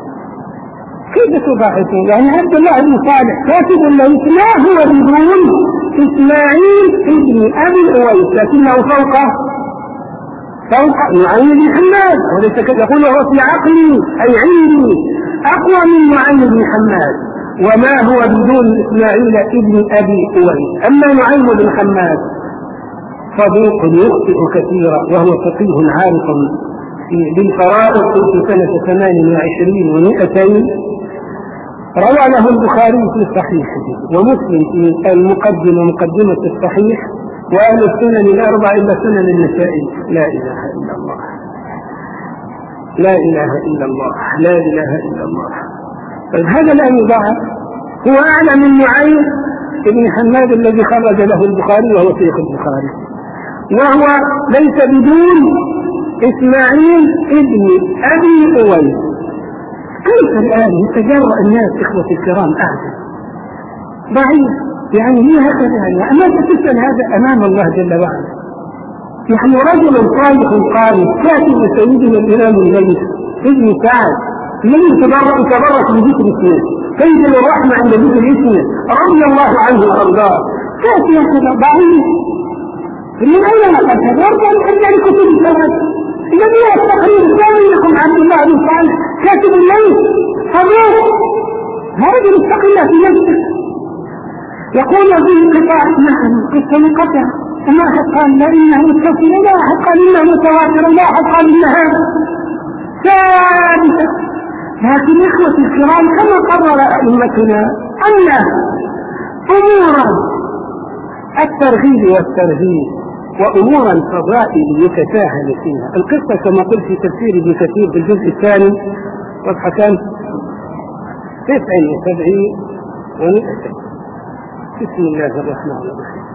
كيف تضاعفون؟ يعني عبد الله بن صالح كاتب الليث ما هو بدون إسماعيل ابن أبي أويس لكنه فوق فوق نعيم بن حماد وليس يقول هو في عقلي أي عندي أقوى من نعيم بن حماد. وما هو بدون إسماعيل ابن أبي أويس. أما نعيم بن حماد صديق يخطئ كثيرا وهو فقيه عارف بالفرائض في سنة ثمان وعشرين ومئتين روى له البخاري في صحيحه ومسلم في المقدمة مقدمة الصحيح وأهل السنن الأربع إلا سنن النسائي. لا إله إلا الله لا إله إلا الله لا إله إلا الله. طيب هذا لا يضاعف هو أعلى من نعيم بن حماد الذي خرج له البخاري وهو شيخ البخاري وهو ليس بدون إسماعيل ابن أبي أويس. كيف الآن يتجرأ الناس إخوة الكرام أعجب ضعيف يعني ليه هكذا يعني أما تسأل هذا أمام الله جل وعلا يعني رجل صالح قائم كاتب سيدنا الإمام الليث ابن سعد الذي تبرك بذكر اسمه تنزل الرحمة عند ذكر اسمه رضي الله عنه وأرضاه كاتب هذا ضعيف من أين نقل هذا؟ أرجع من كتب السند الذي هو التقرير الثاني لكم عبد الله بن صالح كاتب الليث صديق هذا مستقل في نفسه يقول به القطاع نعم قصة منقطعة وما أحد قال لا إنه متصل ولا أحد قال إنه متواتر ولا أحد قال إنها ثابتة. لكن إخوة الكرام كما قرر أئمتنا أن أمورا الترغيب والترهيب وأمورا الفضائل يتساهل فيها. القصة كما قلت في تفسير ابن كثير في الجزء الثاني صفحة كم؟ تسع وسبعين ومئتين. بسم الله الرحمن الرحيم.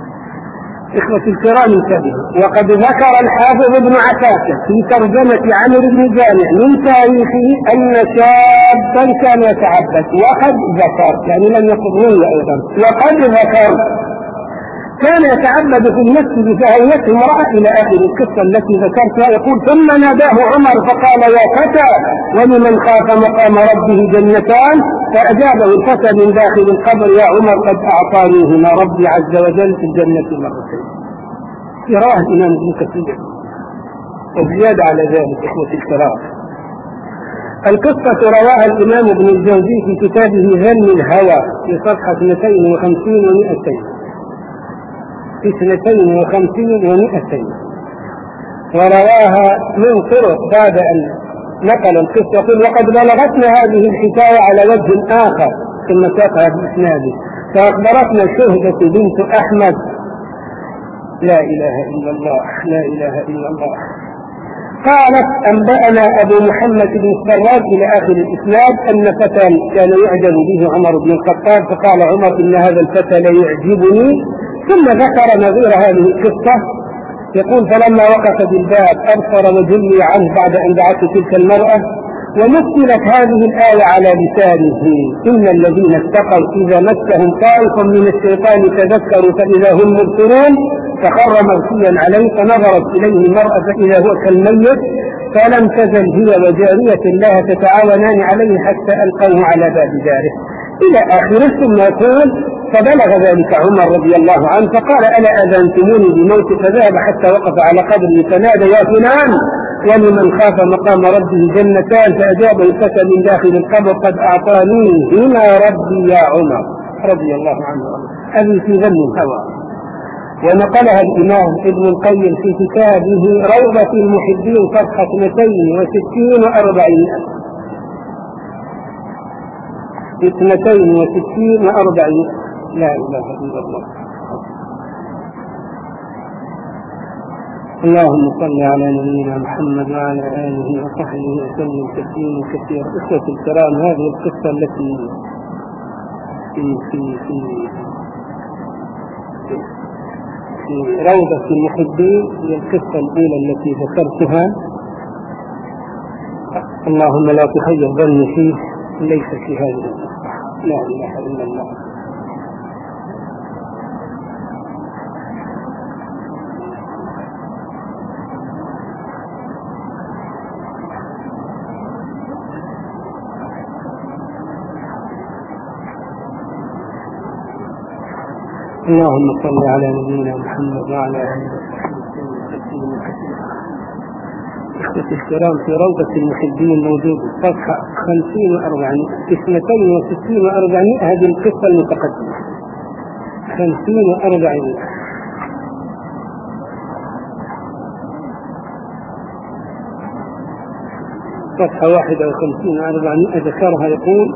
إخوة الكرام انتبهوا. وقد ذكر الحافظ ابن عساكر في ترجمة عمرو بن جامع من تاريخه أن شابا كان يتعبد وقد ذكر يعني لم يقل روي أيضا وقد ذكر كان يتعبد في المسجد فهوته امرأة إلى آخر القصة التي ذكرتها. يقول ثم ناداه عمر فقال يا فتى ولمن خاف مقام ربه جنتان فأجابه الفتى من داخل القبر يا عمر قد أعطانيهما ربي عز وجل في الجنة مرتين. رواه الإمام ابن كثير. وزيادة على ذلك إخوة الكرام القصة رواها الإمام ابن الجوزي في كتابه ذم الهوى في صفحة اثنتين وخمسين ومئتين في اثنتين وخمسين ومئتين ورواها من طرق بعد أن نقل القصة يقول وقد بلغتنا هذه الحكاية على وجه آخر ثم ساقها بإسناده فأخبرتنا شهدة بنت أحمد لا إله إلا الله لا إله إلا الله قالت أنبأنا أبو محمد بن السراج إلى آخر الإسناد أن فتى كان يعجب به عمر بن الخطاب فقال عمر إن هذا الفتى لا يعجبني. ثم ذكر نظير هذه القصة يقول فلما وقف بالباب أبصر وجلي عنه بعد أن دعته تلك المرأة ومثلت هذه الآية على لسانه إن الذين اتقوا إذا مسهم طائف من الشيطان تذكروا فإذا هم مبصرون فخر مغشيا عليه فنظرت إليه المرأة فإذا هو كالميت فلم تزل هي وجارية الله تتعاونان عليه حتى ألقوه على باب داره إلى آخره. ثم يقول فبلغ ذلك عمر رضي الله عنه فقال ألا أذنتموني بموت فذهب حتى وقف على قبره فنادى يا فلان ولمن خاف مقام ربه جنتان فأجابه الفتى من داخل القبر قد أعطانيه هنا ربي يا عمر رضي الله عنه. هذه في ذم الهوى ونقلها الإمام ابن القيم في كتابه روضة المحبين صفحة اثنتين وستين وأربعين اثنتين وستين وأربعين لا إله إلا الله. اللهم صل على نبينا محمد وعلى آله وصحبه وسلم تسليما كثيرا. إخوة الكرام هذه القصة التي في في في في روضة المحبين هي القصة الأولى التي ذكرتها. اللهم لا تخير ظني فيه ليس في هذه القصة لا إله إلا الله. اللهم صل على نبينا محمد وعلى آله وصحبه وسلم كثيرا. إخوة الكرام في روضة المحبين موجود صفحة خمسين وأربعمائة اثنتين وستين وأربعمائة هذه القصة المتقدمة خمسين وأربعمائة صفحة واحدة وخمسين وأربعمائة ذكرها يقول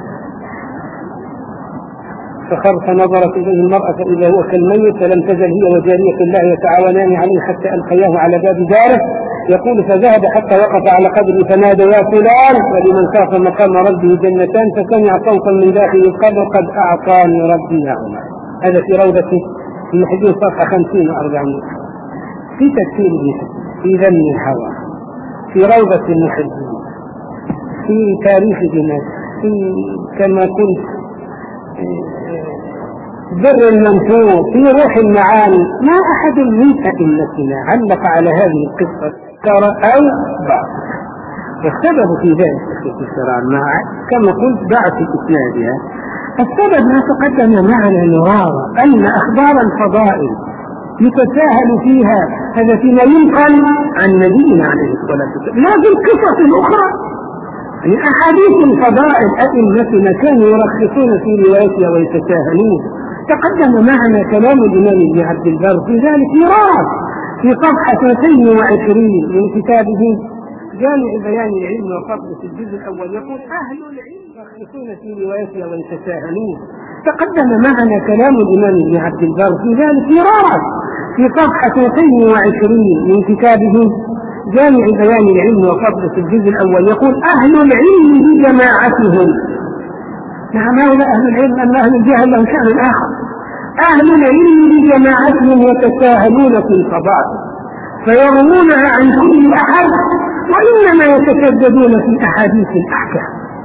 فخر فنظرت إليه المرأة فإذا هو كالميت فلم تزل هي وجارية الله يتعاونان عليه حتى ألقياه على باب داره. يقول فذهب حتى وقف على قبره فنادى يا فلان ولمن خاف مقام ربه جنتان فسمع صوتا من داخل القبر قد أعطاني ربي يا عمر. هذا في روضة المحبين صفحة خمسين وأربعين. في تفسير في ذم الهوى في روضة المحبين في تاريخ دمشق في كما قلت بر المنفوذ في روح المعاني. ما أحد من أئمتنا علق على هذه القصة ترى أو بعض. والسبب في ذلك مع كما قلت ضعف إسنادها. السبب ما تقدم معنا مرارا أن أخبار الفضائل يتساهل فيها، هذا فيما ينقل عن نبينا عليه الصلاة والسلام. لكن القصص الأخرى يعني أحاديث الفضائل أئمتنا كانوا يرخصون في روايتها ويتساهلون. تقدم معنا كلام الإمام ابن عبد البر في ذلك مرارا في صفحة اثنين وعشرين من كتابه جامع بيان العلم وفضله في الجزء الأول، يقول أهل العلم يرخصون في روايتها ويتساهلون. تقدم معنا كلام الإمام ابن عبد البر في ذلك مرارا في صفحة اثنين وعشرين من كتابه جامع بيان العلم وفضله في الجزء الأول، يقول أهل العلم بجماعتهم. نعم هؤلاء أهل العلم، أما أهل الجهل لهم شأن آخر. أهل العلم بجماعتهم يتساهلون في الفضائل فيرمونها عن كل أحد، وإنما يتشددون في أحاديث الأحكام.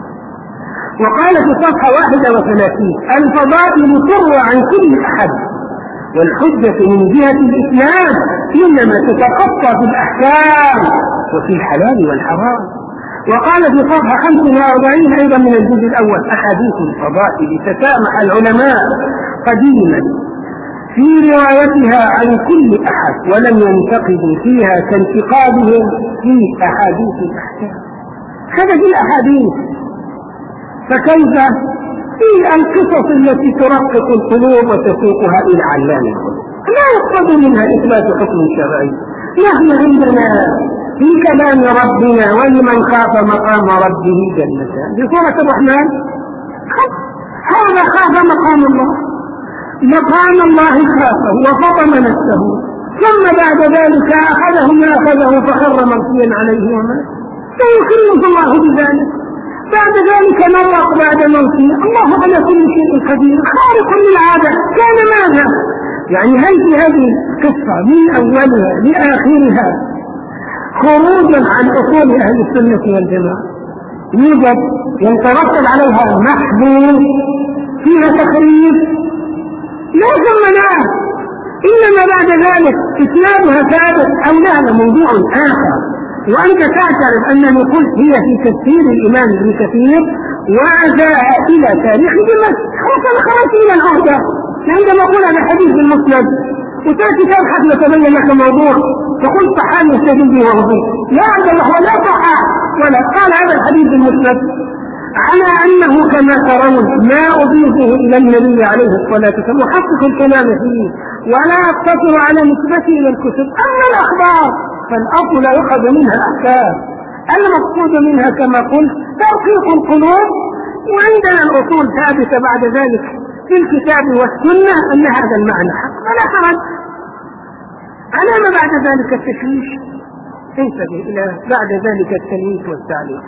وقال في صفحة واحدة وثلاثين الفضائل تروى عن كل أحد، والحجة من جهة الإسلام إنما تتخطى في الأحكام وفي الحلال والحرام. وقال في صفحة خمسة وأربعين أيضا من الجزء الأول أحاديث الفضائل تسامح العلماء قديما في روايتها عن كل أحد، ولم ينتقدوا فيها كانتقادهم في أحاديث الأحكام. هذا في الأحاديث، فكيف في القصص التي ترقق القلوب وتسوقها إلى علام القلوب؟ لا يقصد منها إثبات حكم شرعي. نحن عندنا في كلام ربنا ولمن خاف مقام ربه جنتان في سورة الرحمن، هذا خاف مقام الله، مقام الله خافه وفطم نفسه، ثم بعد ذلك أخذه ما أخذه فخر مغشيا عليه ومات، فيكرمه الله بذلك. بعد ذلك نرق بعد موته. الله على كل شيء قدير خارق للعادة. كان ماذا؟ يعني هل في هذه القصة من أولها لآخرها خروجا عن أصول أهل السنة والجماعة؟ يوجد يترتب عليها محظور فيها تخريب؟ لا ثم لا، إنما بعد ذلك إسنادها ثابت أو لا موضوع آخر. وأنت تعترف أنني قلت هي في تفسير الإمام ابن كثير وعزاء إلى تاريخ دمشق. خلاص أنا خرجت إلى العهدة. عندما أقول هذا حديث المسند وتأتي تبحث لتبين لك موضوع فقلت صحابي يستدل به وضوء، لا عبد الله ولا صحاح ولا قال هذا الحديث المسند على أنه كما ترون ما أضيفه إلى النبي عليه الصلاة والسلام وحقق الكلام فيه ولا أقتصر على نسبته إلى الكتب. أما الأخبار فالأصل لا يؤخذ منها أحكام، المقصود منها كما قلت ترقيق القلوب، وعندنا الأصول ثابتة بعد ذلك في الكتاب والسنة أن هذا المعنى حق فلا حرج. على ما بعد ذلك التشويش انتبه إلى بعد ذلك التلميذ والتعليق.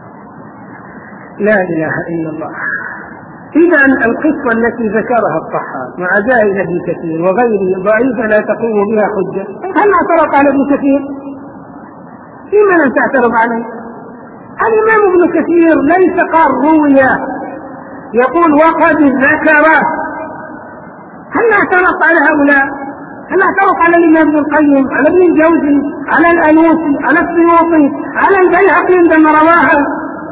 لا إله إلا الله. إذا القصة التي ذكرها الطحاوي مع زائد ابن كثير وغيره ضعيفة لا تقوم بها حجة. هل اعترض على ابن كثير؟ لما لم تعترض عليه؟ الإمام ابن كثير ليس قال روية، يقول وقد ذكر. هل اعترض على هؤلاء؟ هل اعترض على الإمام ابن القيم، على ابن الجوزي، على الألوسي، على السيوطي، على البيهقي عندما رواها؟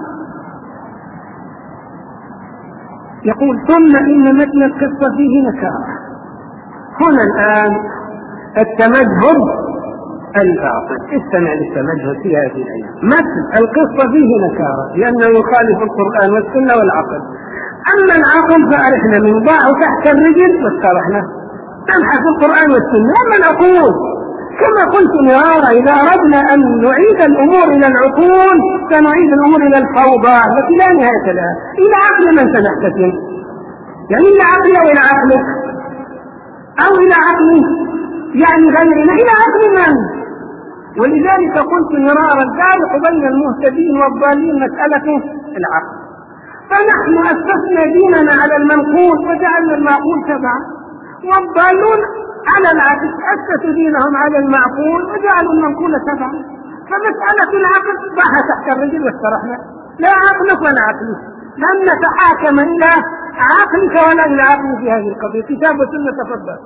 يقول ثم إن متن القصة فيه نكارة. هنا الآن التمجهد الباطل، استمع للتمجهد في هذه الأيام. متن القصة فيه نكارة لأنه يخالف القرآن والسنة والعقل. أما العقل فأرحنا من ضاع تحت الرجل واسترحنا نبحث القرآن والسنة. أما العقول كما قلت مرارا إذا أردنا أن نعيد الأمور إلى العقول سنعيد الأمور إلى الفوضى التي لا نهاية لها. إلى عقل من سنحتكم؟ يعني إلى عقلي أو إلى عقلك أو إلى عقلي يعني غيرنا، إلى عقل من؟ ولذلك قلت مرارا الفارق بين المهتدين والضالين مسألة العقل. فنحن أسسنا ديننا على المنقول وجعلنا المعقول تبعا، والضالون على العكس أسسوا دينهم على المعقول وجعلوا المنقول تبعا. فمسألة العقل ضاع تحت الرجل واسترحنا، لا عقلك ولا عقلي، لن نتحاكم إلى عقلك ولا إلى عقلي في هذه القضية، كتاب وسنة تفضل.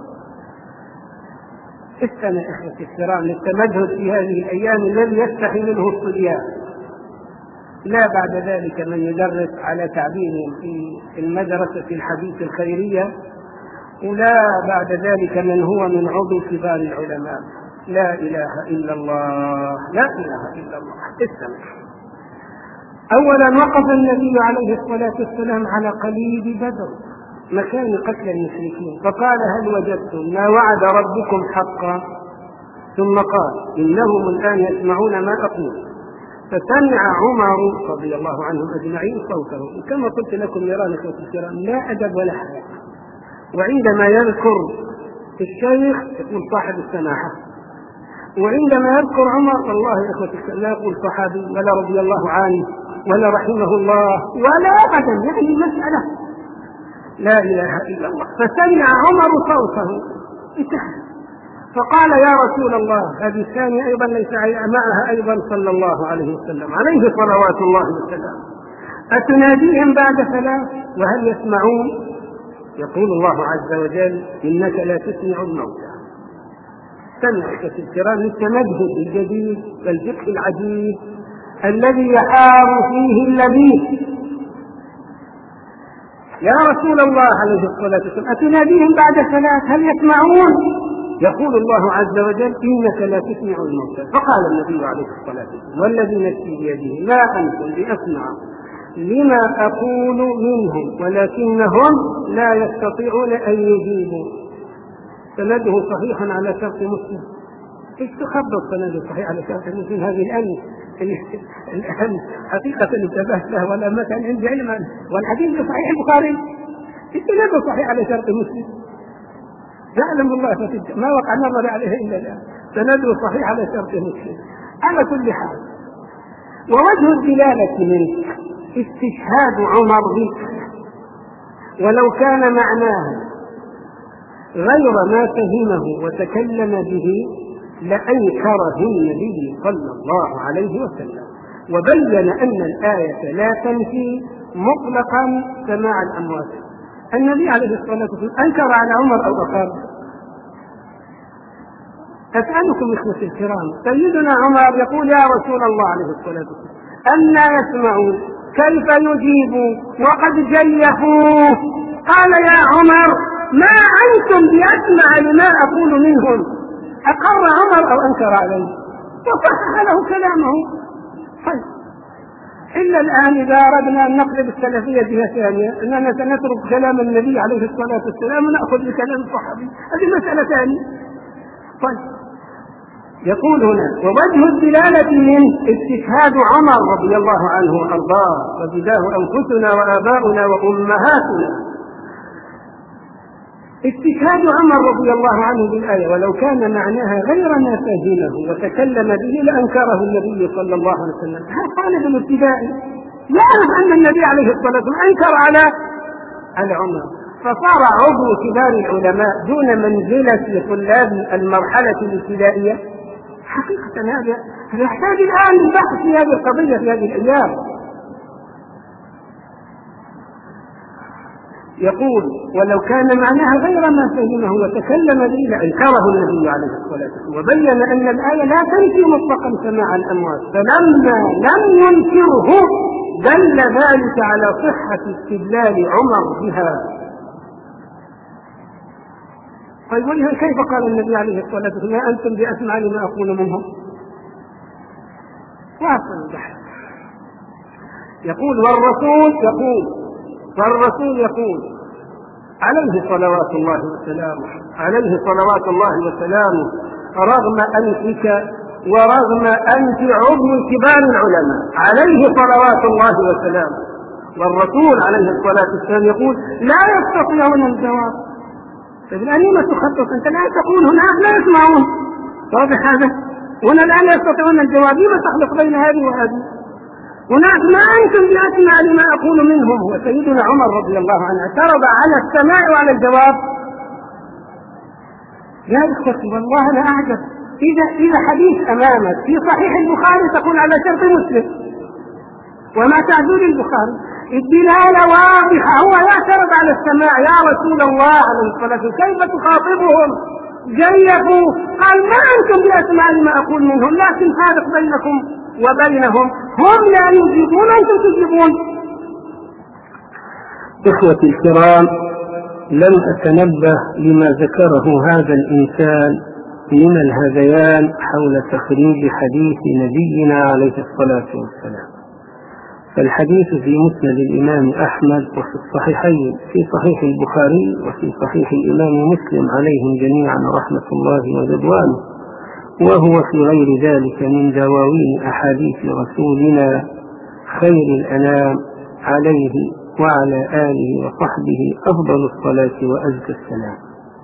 استمع إخوتي الكرام للتمجد في هذه الأيام الذي يستحي منه الصبيان، لا بعد ذلك من يدرس على تعبيرهم في المدرسة الحديث الخيرية، ولا بعد ذلك من هو من عضو كبار العلماء. لا إله إلا الله، لا إله إلا الله. استمع. أولا وقف النبي عليه الصلاة والسلام على قليب بدر مكان قتل المشركين، فقال هل وجدتم ما وعد ربكم حقا؟ ثم قال إنهم الآن يسمعون ما أقول. فسمع عمر رضي الله عنهم أجمعين صوته، كما قلت لكم يرى إخوة الكرام لا أدب ولا حياء. وعندما يذكر الشيخ يقول صاحب السماحة، وعندما يذكر عمر والله إخوة الكرام لا يقول صحابي ولا رضي الله عنه ولا رحمه الله ولا أبدا، يعني مسألة لا إله إلا الله. فسمع عمر صوته فقال يا رسول الله، هذه الثانية أيضا ليس معها أيضا صلى الله عليه وسلم عليه صلوات الله وسلم، أتناديهم بعد ثلاث وهل يسمعون؟ يقول الله عز وجل إنك لا تسمع الموتى. سمعك الكرام التمجد الجديد والفقه العجيب الذي يحار فيه اللبيب. يا رسول الله عليه الصلاة والسلام أتناديهم بعد ثلاث هل يسمعون؟ يقول الله عز وجل إنك لا تسمع الموتى. فقال النبي عليه الصلاة والسلام والذي نفسي بيده ما أنتم بأسمع لما أقول منهم ولكنهم لا يستطيعون أن يجيبوا. سنده صحيحا على شرط مسلم. ايش تخبط سنده صحيح على شرط مسلم؟ هذه الآن الآن حقيقة انتبهت له ولا ما كان عندي علما، والحديث صحيح البخاري سنده صحيح على شرط مسلم. يعلم الله ما وقع نظر عليه إلا الآن، سنده صحيح على شرط مسلم. على كل حال، ووجه الدلالة منك استشهاد عمر بك، ولو كان معناه غير ما فهمه وتكلم به لأنكره النبي صلى الله عليه وسلم، وبين أن الآية لا تنفي مطلقا سماع الأموات. النبي عليه الصلاة والسلام أنكر على عمر أو أقر؟ أسألكم إخوتي الكرام، سيدنا عمر يقول يا رسول الله عليه الصلاة والسلام أنا يسمعون كيف يجيبوا وقد جيفوه؟ قال يا عمر ما أنتم بأسمع لما أقول منهم. أقر عمر أو أنكر عليه؟ وصحح له كلامه. طيب إلا الآن إذا أردنا أن نقلب السلفية جهة ثانية أننا سنترك كلام النبي عليه الصلاة والسلام ونأخذ بكلام الصحابي، هذه مسألة ثانية. طيب يقول هنا ووجه الدلالة من استشهاد عمر رضي الله عنه وأرضاه وبداه أنفسنا وآباؤنا وأمهاتنا. استشهاد عمر رضي الله عنه بالآية ولو كان معناها غير ما فهمه وتكلم به لأنكره النبي صلى الله عليه وسلم. هذا طالب الابتدائي يعرف أن النبي عليه الصلاة والسلام أنكر على على عمر، فصار عضو كبار العلماء دون منزلة طلاب المرحلة الابتدائية. حقيقة هذا يحتاج الآن البحث في هذه القضية في هذه الأيام. يقول ولو كان معناها غير ما فهمه وتكلم به لأنكره النبي عليه الصلاة والسلام، وبين أن الآية لا تنفي مطلقا سماع الأموات، فلما لم ينكره دل ذلك على صحة استدلال عمر بها. طيب ولهذا كيف قال النبي عليه الصلاة والسلام ما أنتم بأسمع لما أقول منهم؟ واصل البحث. يقول والرسول يقول والرسول يقول عليه صلوات الله وسلامه عليه صلوات الله وسلامه رغم أنفك ورغم أنف عضو كبار العلماء عليه صلوات الله وسلامه، والرسول عليه الصلاة والسلام يقول لا يستطيعون الجواب. الآن لما تخطط أنت لا تقول هناك لا يسمعون، واضح هذا؟ هنا الآن لا يستطيعون الجواب، لما تخلق بين هذه وهذه؟ هناك ما أنتم بأسمع لما أقول منهم. وسيدنا عمر رضي الله عنه اعترض على السماع وعلى الجواب. يا إخوتي والله أنا أعجب، إذا إذا حديث أمامك في صحيح البخاري تقول على شرط مسلم وما تعدل البخاري، الدلالة واضحة. هو يعترض على السماع: يا رسول الله عليه الصلاة والسلام كيف تخاطبهم؟ جيفوا. قال: ما أنتم بأسماء ما أقول منهم، لكن فارق بينكم وبينهم، هم لا يجيبون أنتم تجيبون. إخوتي الكرام، لم أتنبه لما ذكره هذا الإنسان من الهذيان حول تخريج حديث نبينا عليه الصلاة والسلام. فالحديث في مسند الإمام أحمد وفي الصحيحين، في صحيح البخاري وفي صحيح الإمام مسلم عليهم جميعا رحمة الله ورضوانه، وهو في غير ذلك من دواوين أحاديث رسولنا خير الأنام عليه وعلى آله وصحبه أفضل الصلاة وأزكى السلام.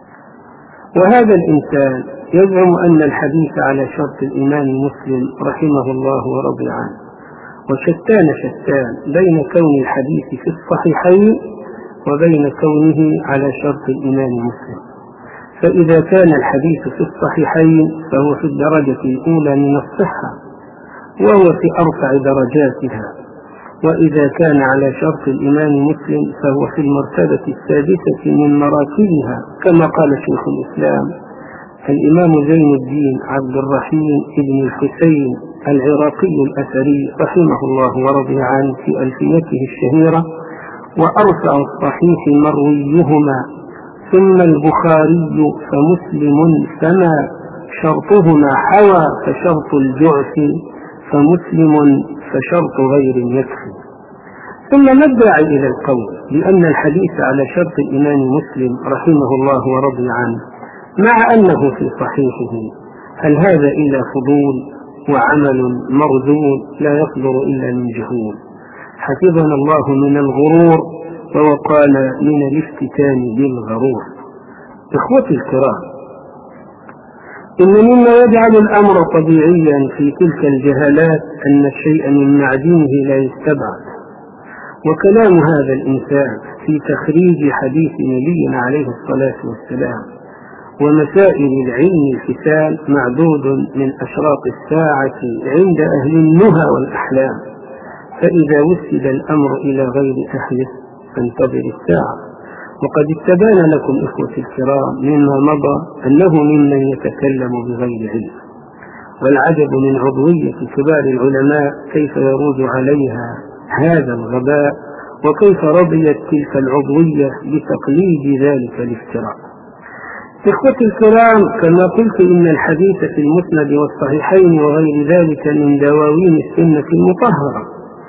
وهذا الإنسان يزعم أن الحديث على شرط الإمام مسلم رحمه الله ورضي عنه، وشتان شتان بين كون الحديث في الصحيحين وبين كونه على شرط الإمام مسلم. فإذا كان الحديث في الصحيحين فهو في الدرجة الأولى من الصحة، وهو في أرفع درجاتها، وإذا كان على شرط الإمام مسلم فهو في المرتبة السادسة من مراتبها، كما قال شيخ الإسلام الإمام زين الدين عبد الرحيم بن الحسين العراقي الأثري رحمه الله ورضي عنه في ألفيته الشهيرة: وأرفع الصحيح مرويهما ثم البخاري فمسلم، فما شرطهما حوى فشرط الجعف فمسلم فشرط غير يكفي. ثم نرجع إلى القول بأن الحديث على شرط الإمام مسلم رحمه الله ورضي عنه مع أنه في صحيحه، هل هذا إلا فضول وعمل مرذول لا يصدر إلا من جهول؟ حفظنا الله من الغرور ووقانا من الافتتان بالغرور. إخوتي الكرام، إن مما يجعل الأمر طبيعيا في تلك الجهالات أن الشيء من معدنه لا يستبعد، وكلام هذا الإنسان في تخريج حديث نبينا عليه الصلاة والسلام ومسائل العلم الحسان معدود من أشراط الساعة عند أهل النهى والأحلام، فإذا وسد الأمر إلى غير أهله فانتظر الساعة. وقد استبان لكم إخوتي الكرام مما مضى أنه ممن يتكلم بغير علم، والعجب من عضوية كبار العلماء كيف يروج عليها هذا الغباء، وكيف رضيت تلك العضوية بتقليد ذلك الافتراء. إخوتي الكرام، كما قلت إن الحديث في المسند والصحيحين وغير ذلك من دواوين السنة المطهرة،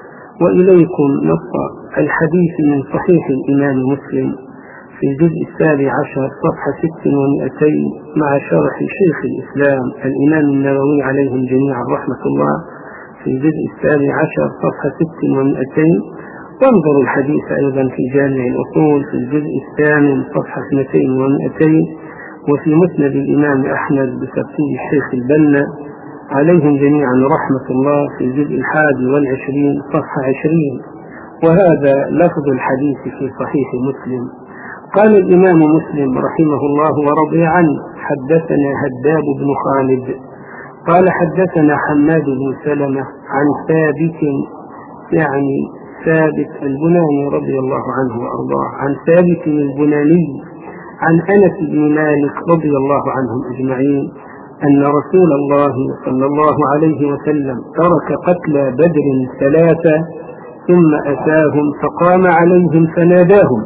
وإليكم نص الحديث من صحيح الإمام مسلم في الجزء السابع عشر صفحة ست ومئتين مع شرح شيخ الإسلام الإمام النووي عليهم جميعا رحمة الله في الجزء السابع عشر صفحة ست ومئتين، وانظروا الحديث أيضا في جامع الأصول في الجزء الثامن صفحة اثنتين ومئتين، وفي مسند الإمام أحمد بترتيب الشيخ البنا عليهم جميعا رحمة الله في الجزء الحادي والعشرين صفحة عشرين. وهذا لفظ الحديث في صحيح مسلم. قال الإمام مسلم رحمه الله ورضي عنه: حدثنا هداب بن خالد قال حدثنا حماد بن سلمة عن ثابت، يعني ثابت البناني رضي الله عنه وأرضاه، عن ثابت البناني عن أنس بن مالك رضي الله عنهم أجمعين أن رسول الله صلى الله عليه وسلم ترك قتلى بدر ثلاثة ثم أتاهم فقام عليهم فناداهم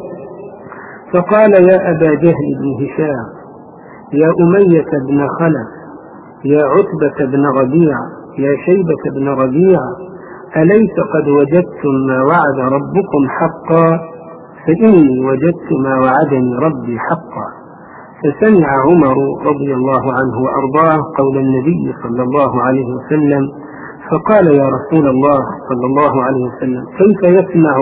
فقال: يا أبا جهل بن هشام، يا أمية بن خلف، يا عتبة بن ربيعة، يا شيبة بن ربيعة، أليس قد وجدتم ما وعد ربكم حقا؟ فإني وجدت ما وعدني ربي حقا. فسمع عمر رضي الله عنه وأرضاه قول النبي صلى الله عليه وسلم فقال: يا رسول الله صلى الله عليه وسلم، كيف يسمع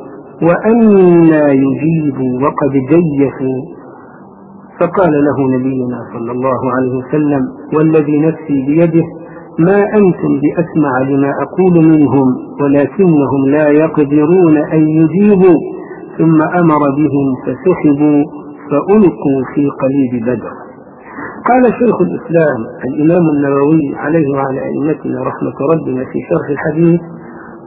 وأنا يجيب وقد جيفوا؟ فقال له نبينا صلى الله عليه وسلم: والذي نفسي بيده ما أنتم بأسمع لما أقول منهم، ولكنهم لا يقدرون أن يجيبوا. ثم أمر بهم فسحبوا فألقوا في قليب بدر. قال شيخ الإسلام الإمام النووي عليه وعلى أئمتنا رحمة ربنا في شرح الحديث: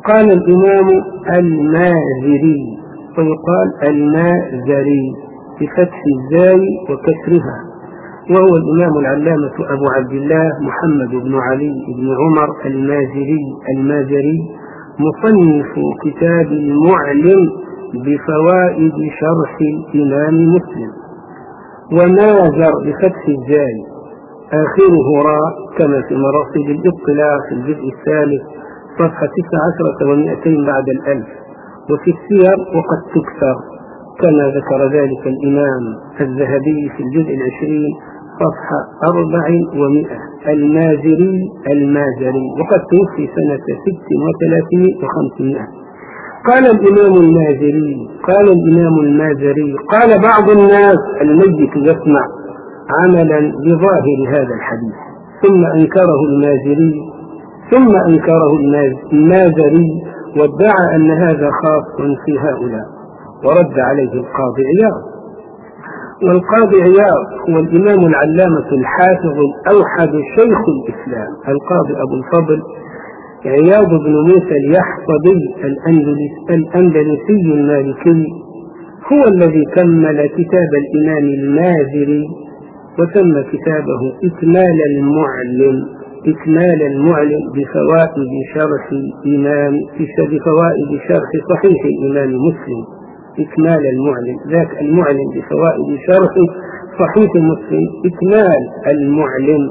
قال الإمام المازري ويقال المازري بفتح الزاي وكسرها، وهو الإمام العلامة أبو عبد الله محمد بن علي بن عمر المازري المازري مصنف كتاب المعلم بفوائد شرح الإمام مسلم. ومازر بفتح الزاي آخره راء كما في مراسل الاطلاع في الجزء الثالث صفحة تسع عشرة ومئتين بعد الألف، وفي السير وقد تكثر كما ذكر ذلك الإمام الذهبي في الجزء العشرين صفحة أربع ومئة. المازري المازري وقد توفي سنة ست وثلاثين وخمسمائة. قال الإمام المازري قال الإمام المازري قال بعض الناس الميت يسمع عملا بظاهر هذا الحديث، ثم أنكره المازري ثم أنكره المازري وادعى أن هذا خاص في هؤلاء، ورد عليه القاضي عياض. والقاضي عياض هو الإمام العلامة الحافظ الأوحد شيخ الإسلام القاضي أبو الفضل عياض بن موسى اليحصبي الأندلسي المالكي، هو الذي كمل كتاب الإمام المازري وسمى كتابه إكمال المعلم إكمال المعلم بفوائد شرح إمام بفوائد شرح صحيح الإمام مسلم. إكمال المعلم ذاك المعلم بفوائد شرح صحيح مسلم، إكمال المعلم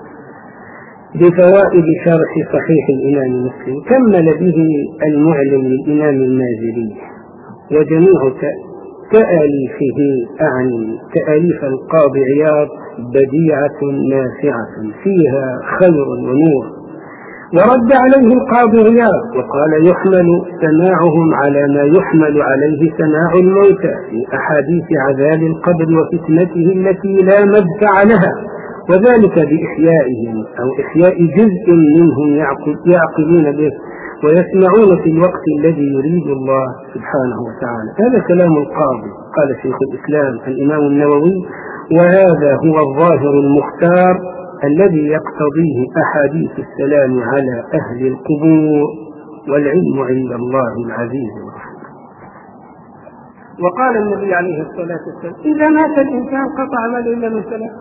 بفوائد شرح صحيح الإمام مسلم كمل به المعلم للإمام المازري. وجميع تأليفه أعني تأليف القاضي عياض بديعة نافعة فيها خير ونور. ورد عليه القاضي عياض وقال يحمل سماعهم على ما يحمل عليه سماع الموتى في أحاديث عذاب القبر وفتنته التي لا مدفع لها، وذلك بإحيائهم أو إحياء جزء منهم يعقلون به ويسمعون في الوقت الذي يريد الله سبحانه وتعالى. هذا كلام القاضي قال شيخ الإسلام الإمام النووي، وهذا هو الظاهر المختار الذي يقتضيه أحاديث السلام على أهل القبور، والعلم عند الله العزيز الغفور. وقال النبي عليه الصلاة والسلام إذا مات الإنسان قطع عمله إلا من ثلاث.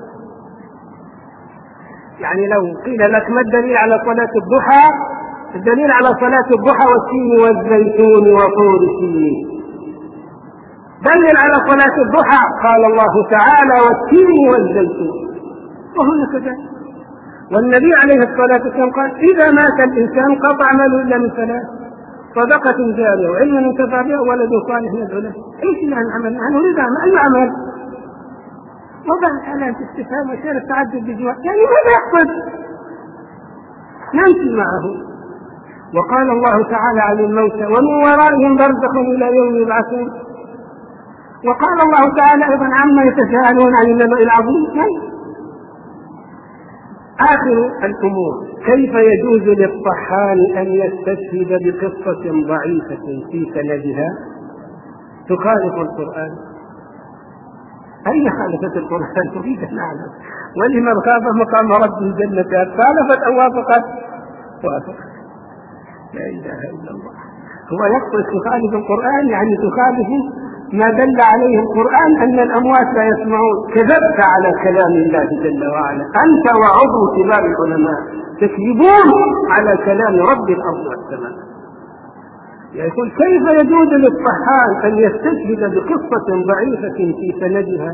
يعني لو قيل لك ما الدليل على صلاة الضحى؟ الدليل على صلاة الضحى والتين والزيتون وطور سينين. دليل على صلاة الضحى قال الله تعالى والتين والزيتون، وهنا كذلك. والنبي عليه الصلاة والسلام قال إذا مات الإنسان قطع عمله إلا من ثلاث: صدقة جارية وعلم ينتفع به وولد صالح يدعو له. ايش اللي هنعمل؟ نحن نريد أي عمل؟ وضع علامة استفهام وشير التعدد بجوار، يعني ماذا يقصد؟ نمشي معه. وقال الله تعالى عن الموتى ومن ورائهم برزخ إلى يوم يبعثون. وقال الله تعالى أيضا عما يتساءلون عن النبأ العظيم. آخر الأمور كيف يجوز للطحان أن يستشهد بقصة ضعيفة في سندها تخالف القرآن؟ أين خالفت القرآن؟ تريد أن نعلم. ولمن خاف مقام ربه جنتان خالفت أو وافقت؟ وافقت. لا إله إلا الله. هو يقصد تخالف القرآن يعني تخالف ما دل عليه القرآن أن الأموات لا يسمعون. كذبت على كلام الله جل وعلا أنت وعضو كبار العلماء، تكذبون على كلام رب الأرض والسماء. يقول كيف يجوز للطحان أن يستشهد بقصة ضعيفة في سندها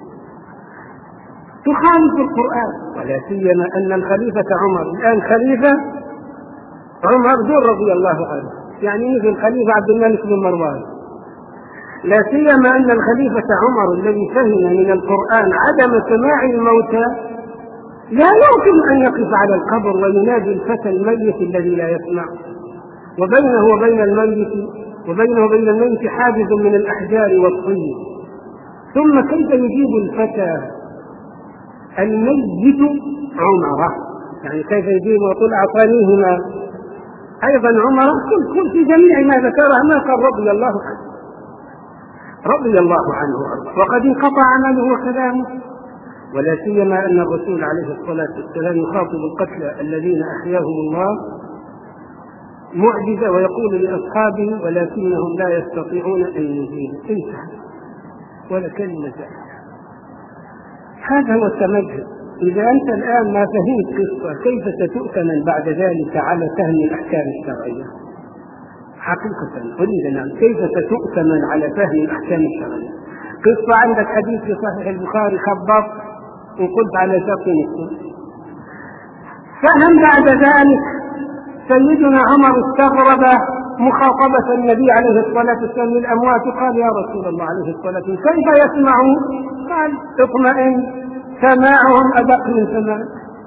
تخالف القرآن، ولا سيما أن الخليفة عمر الآن خليفة عمر ذو رضي الله عنه، يعني مثل الخليفة عبد الملك بن مروان. لا سيما أن الخليفة عمر الذي فهم من القرآن عدم سماع الموتى لا يمكن أن يقف على القبر وينادي الفتى الميت الذي لا يسمع، وبينه وبين الميت وبينه وبين الميت حاجز من الأحجار والطين. ثم كيف يجيب الفتى الميت عمره؟ يعني كيف يجيب ويقول أعطانيهما أيضا عمره؟ كل كل في جميع ما ذكرها ما قال رضي الله عنه رضي الله عنه وقد انقطع عمله وكلامه. ولا سيما أن الرسول عليه الصلاة والسلام يخاطب القتلى الذين أحياهم الله معجزة ويقول لأصحابه ولكنهم لا يستطيعون أن يزيلوا. انتهى ولا كلمة زائدة. هذا هو التمجد. إذا أنت الآن ما فهمت قصة كيف ستؤتمن بعد ذلك على فهم الأحكام الشرعية؟ حقيقة أريد أن كيف ستؤتمن على فهم الأحكام الشرعية؟ قصة عندك حديث في صحيح البخاري خبط وقلت على شرط مسلم، فهم بعد ذلك سيدنا عمر استغرب مخاطبة النبي عليه الصلاة والسلام للأموات، قال يا رسول الله عليه الصلاة والسلام كيف يسمعون؟ قال اطمئن سماعهم أدق من سماعك.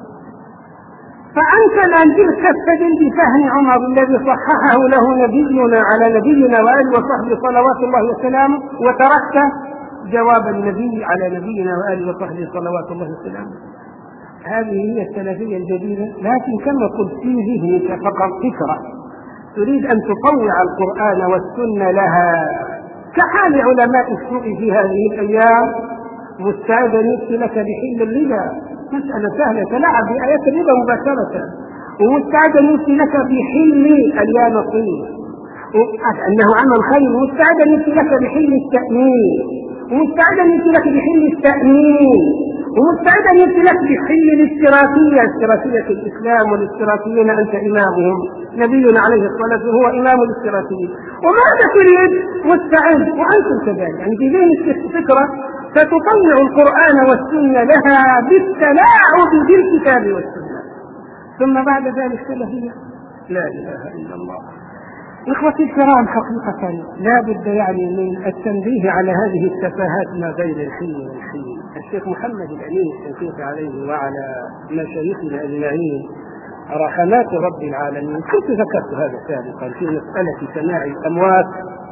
فأنت الآن جئت تستدل بفهم عمر الذي صححه له نبينا على نبينا وآله وصحبه صلوات الله وسلامه، وتركت جواب النبي على نبينا وآله وصحبه صلوات الله وسلامه. هذه هي السلفية الجديدة. لكن كما قلت في ذهنك فقط فكرة تريد أن تطوع القرآن والسنة لها، كحال علماء السوء في هذه الأيام، مستعدا يفتي لك بحل الربا، مسألة سهلة، تلعب بآيات الربا مباشرة، ومستعدا يفتي لك بحل اليانصيب أنه عمل خير، ومستعدا يفتي لك بحل التأمين، ومستعدا يفتي لك بحل التأمين، ومستعدا يفتي لك بحل الاشتراكية، اشتراكية الإسلام والاشتراكيين أنت إمامهم، نبينا عليه الصلاة والسلام هو إمام الاشتراكيين، وماذا تريد؟ مستعد وأنتم كذلك. يعني في ذهن فكرة فتطلع القرآن والسنة لها بالتلاعب بالكتاب والسنة، ثم بعد ذلك سلفية. لا إله إلا الله. إخوتي الكرام، حقيقة لا بد يعني من التنبيه على هذه التفاهات ما بين الحين والحين. الشيخ محمد الأمين الشنقيطي عليه وعلى مشايخنا أجمعين رحمات رب العالمين، كنت ذكرت هذا سابقا في مسألة سماع الأموات،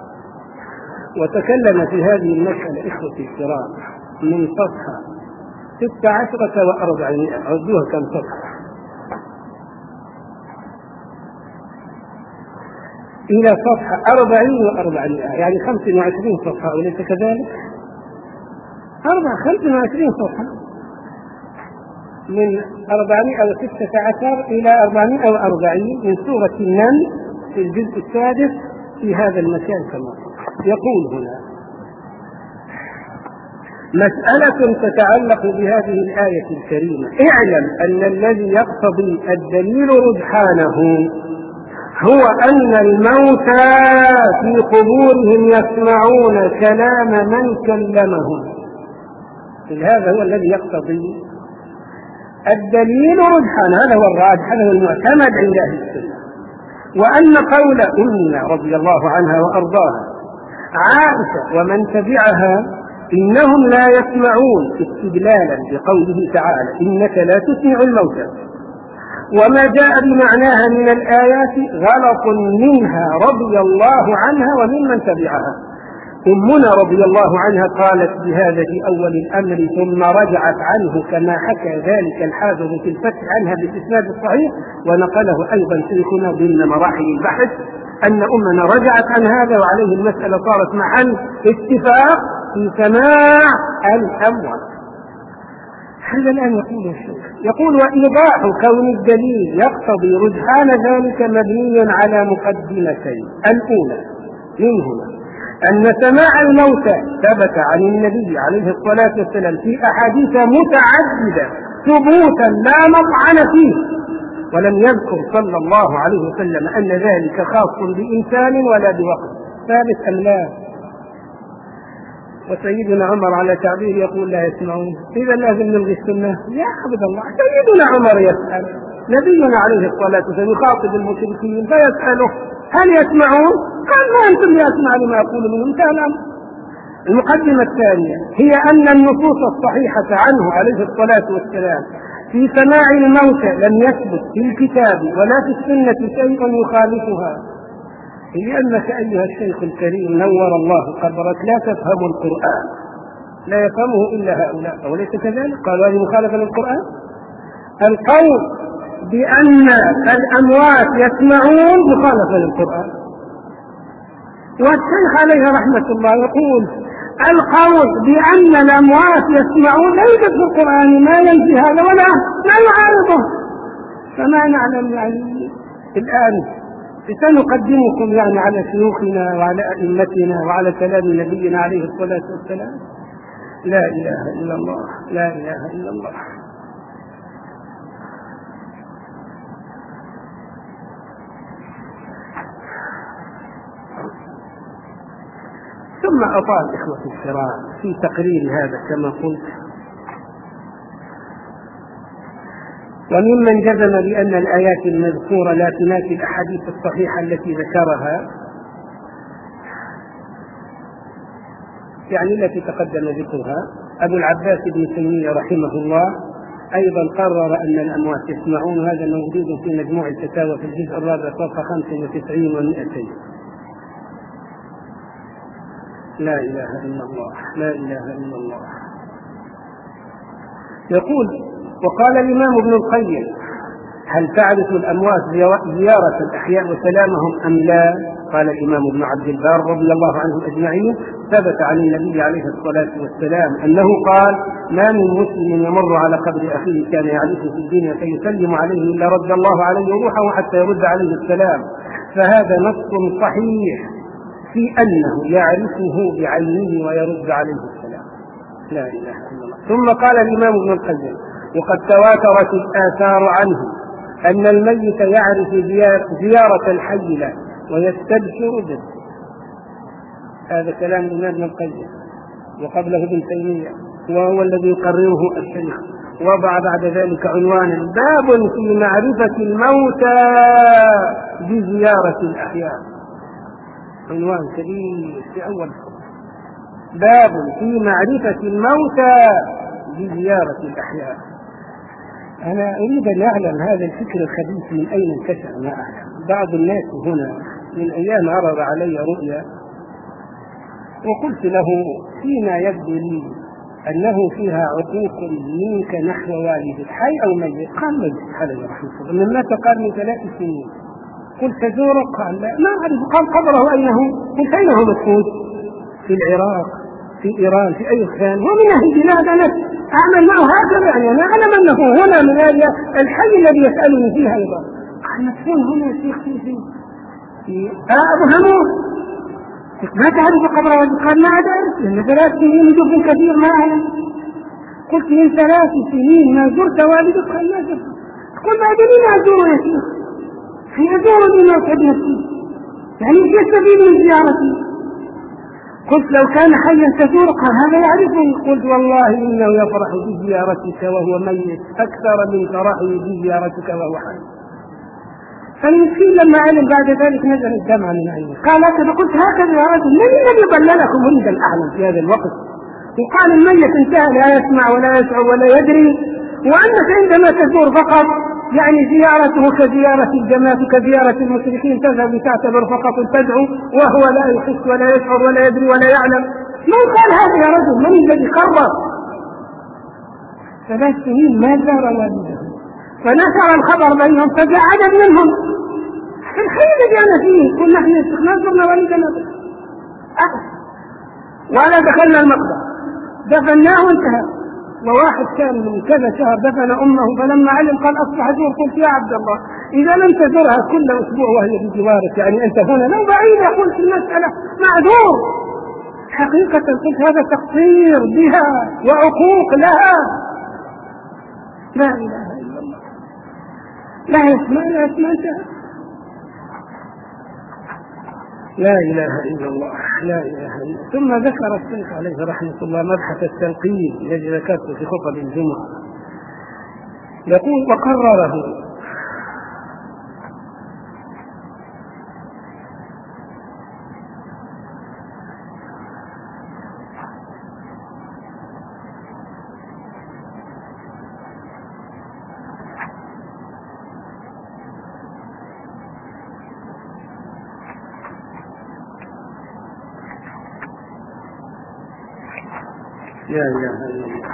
وتكلم في هذه المسألة إخوتي الكرام من صفحة ست عشرة وأربعمائة، عدوها كم صفحة، إلى صفحة أربعين وأربعمائة، يعني خمس وعشرين صفحة، وليس كذلك؟ أربع خمس وعشرين صفحة، من أربعمائة وستة عشر إلى أربعمائة وأربعين من سورة النمل في الجزء السادس في هذا المكان. كما يقول هنا مسألة تتعلق بهذه الآية الكريمة: اعلم أن الذي يقتضي الدليل رجحانه هو أن الموتى في قبورهم يسمعون كلام من كلمهم. هذا هو الذي يقتضي الدليل رجحانه، هذا هو الراجح، هذا هو المعتمد عند أهل السنة. وأن قول أمنا رضي الله عنها وأرضاها عائشة ومن تبعها إنهم لا يسمعون استدلالا بقوله تعالى إنك لا تسمع الموتى، وما جاء بمعناها من الآيات غلط منها رضي الله عنها وممن تبعها. أمنا رضي الله عنها قالت بهذا في أول الأمر ثم رجعت عنه، كما حكى ذلك الحافظ في الفتح عنها بالإسناد الصحيح، ونقله أيضا شيخنا ضمن مراحل البحث أن أمنا رجعت عن هذا، وعليه المسألة صارت محل اتفاق في سماع الأموات. هذا الآن يقول الشيخ، يقول وإيضاح كون الدليل يقتضي رجحان ذلك مبني على مقدمتين. الأولى منهما أن سماع الموتى ثبت عن النبي عليه الصلاة والسلام في أحاديث متعددة ثبوتا لا مطعن فيه، ولم يذكر صلى الله عليه وسلم أن ذلك خاص بإنسان ولا بوقت. ثابت أم لا؟ وسيدنا عمر على تعبير يقول لا يسمعون، إذا لازم نلغي السنة. يا عبد الله، سيدنا عمر يسأل نبينا عليه الصلاة والسلام يخاطب المشركين فيسأله هل يسمعون؟ قال ما أنتم يسمع لما يقول منهم كلام. المقدمة الثانية هي أن النصوص الصحيحة عنه عليه الصلاة والسلام في سماع الموتى لم يثبت في الكتاب ولا في السنة شيء يخالفها، لأنك أيها الشيخ الكريم نور الله قبرك لا تفهم القرآن، لا يفهمه إلا هؤلاء، أوليس كذلك؟ قالوا هذه مخالفة للقرآن. القول بأن الأموات يسمعون مخالفة للقرآن، والشيخ عليه رحمة الله يقول القول بأن الأموات يسمعون ليس في القرآن، ما ينفي هذا ولا ما يعارضه. فما نعلم يعني الآن سنقدمكم يعني على شيوخنا وعلى أئمتنا وعلى كلام نبينا عليه الصلاة والسلام. لا إله إلا الله، لا إله إلا الله. ثم أطال إخوة الكرام في تقرير هذا كما قلت، وممن جزم بأن الآيات المذكورة لا تنافي الأحاديث الصحيحة التي ذكرها، يعني التي تقدم ذكرها، أبو العباس ابن تيمية رحمه الله أيضا قرر أن الأموات يسمعون. هذا موجود في مجموع الفتاوى في الجزء الرابع صفحة خمسة وتسعين ومئتين. لا إله إلا الله، لا إله إلا الله. يقول: وقال الإمام ابن القيم: هل تعرف الأموات زيارة الأحياء وسلامهم أم لا؟ قال الإمام ابن عبد البر رضي الله عنه أجمعين: ثبت عن النبي عليه الصلاة والسلام أنه قال: ما من مسلم يمر على قبر أخيه كان يعرفه في الدنيا فيسلم عليه إلا رد الله عليه روحه حتى يرد عليه السلام. فهذا نص صحيح في أنه يعرفه بعينه ويرد عليه السلام. لا إله إلا الله. ثم قال الإمام ابن القيم: وقد تواترت الآثار عنه أن الميت يعرف زيارة الحي له ويستبشر به. هذا كلام الإمام ابن القيم، وقبله ابن تيمية، وهو الذي يقرره الشيخ. وضع بعد ذلك عنوانا: باب في معرفة الموتى بزيارة الأحياء. عنوان كبير في أول فصل: باب في معرفة الموتى بزيارة الأحياء. أنا أريد أن أعلم هذا الفكر الخبيث من أين انتشر ما أعلم. بعض الناس هنا من أيام عرض علي رؤيا، وقلت له فيما يبدو لي أنه فيها عقوق منك نحو والدك حي أو ميت. قال: ميت عليه رحمه الله، من مات قال من ثلاث سنين. قلت: تزوره؟ قال: لا ما أعرف. قال: قبره أين هو؟ قلت: أين هو مدفون؟ في العراق، في إيران، في أي مكان. ومن أهل البلاد أنا أعمل معه هكذا، يعني أنا أعلم أنه هنا من الحي الذي يسألني فيه أيضا. قال: مدفون هنا يا شيخ في في في أبو هموس. ما تعرف قبره؟ قال: ما أعرف، لأن ثلاث سنين يدفن كثير ما أعلم. قلت: من ثلاث سنين ما زرت والدك؟ قال: ما زرت. قل: بعد لي أزوره يا شيخ، في أزوره موت ابنتي، يعني ايش يستفيد من زيارتي؟ قلت: لو كان حيا تزور. قال: هذا يعرفني. قلت: والله إنه يفرح بزيارتك وهو ميت أكثر من فرحه بزيارتك وهو حي. فالمسكين لما علم بعد ذلك نزل الدمع من عينه. قال: هكذا. قلت: هكذا يا رجل، من الذي ضللكم؟ أريد أن أعلم في هذا الوقت. وقال: الميت انتهى، لا يسمع ولا يشعر ولا يدري، وأنك عندما تزور فقط يعني زيارته كزيارة الجماعة كزيارة المشركين، تذهب تعتبر فقط تدعو وهو لا يحس ولا يشعر ولا يدري ولا يعلم. من قال هذا يا رجل؟ من الذي قرر؟ ثلاث سنين ما زار والده، فنشر الخبر بينهم، فجاء عدد منهم في الحي الذي أنا فيه. كنا نحن ما زرنا والدنا ولا دخلنا المقبرة، دفناه وانتهى. وواحد كان من كذا شهر دفن أمه، فلما علم قال: أصبح زور. قلت: يا عبد الله، إذا لم تزورها كل أسبوع وهي بجوارك، يعني أنت هنا لو بعيدة، قلت المسألة معذور حقيقة. قلت: هذا تقصير بها وعقوق لها. لا إله إلا الله. لا يسمع لا يسمع انتهى. لا إله إلا الله، لا إله إلا الله. ثم ذكر الشيخ عليه رحمة الله مبحث التنقيب الذي ذكرته في خطب الجمعة. يقول: وقرره لا إله إلا الله.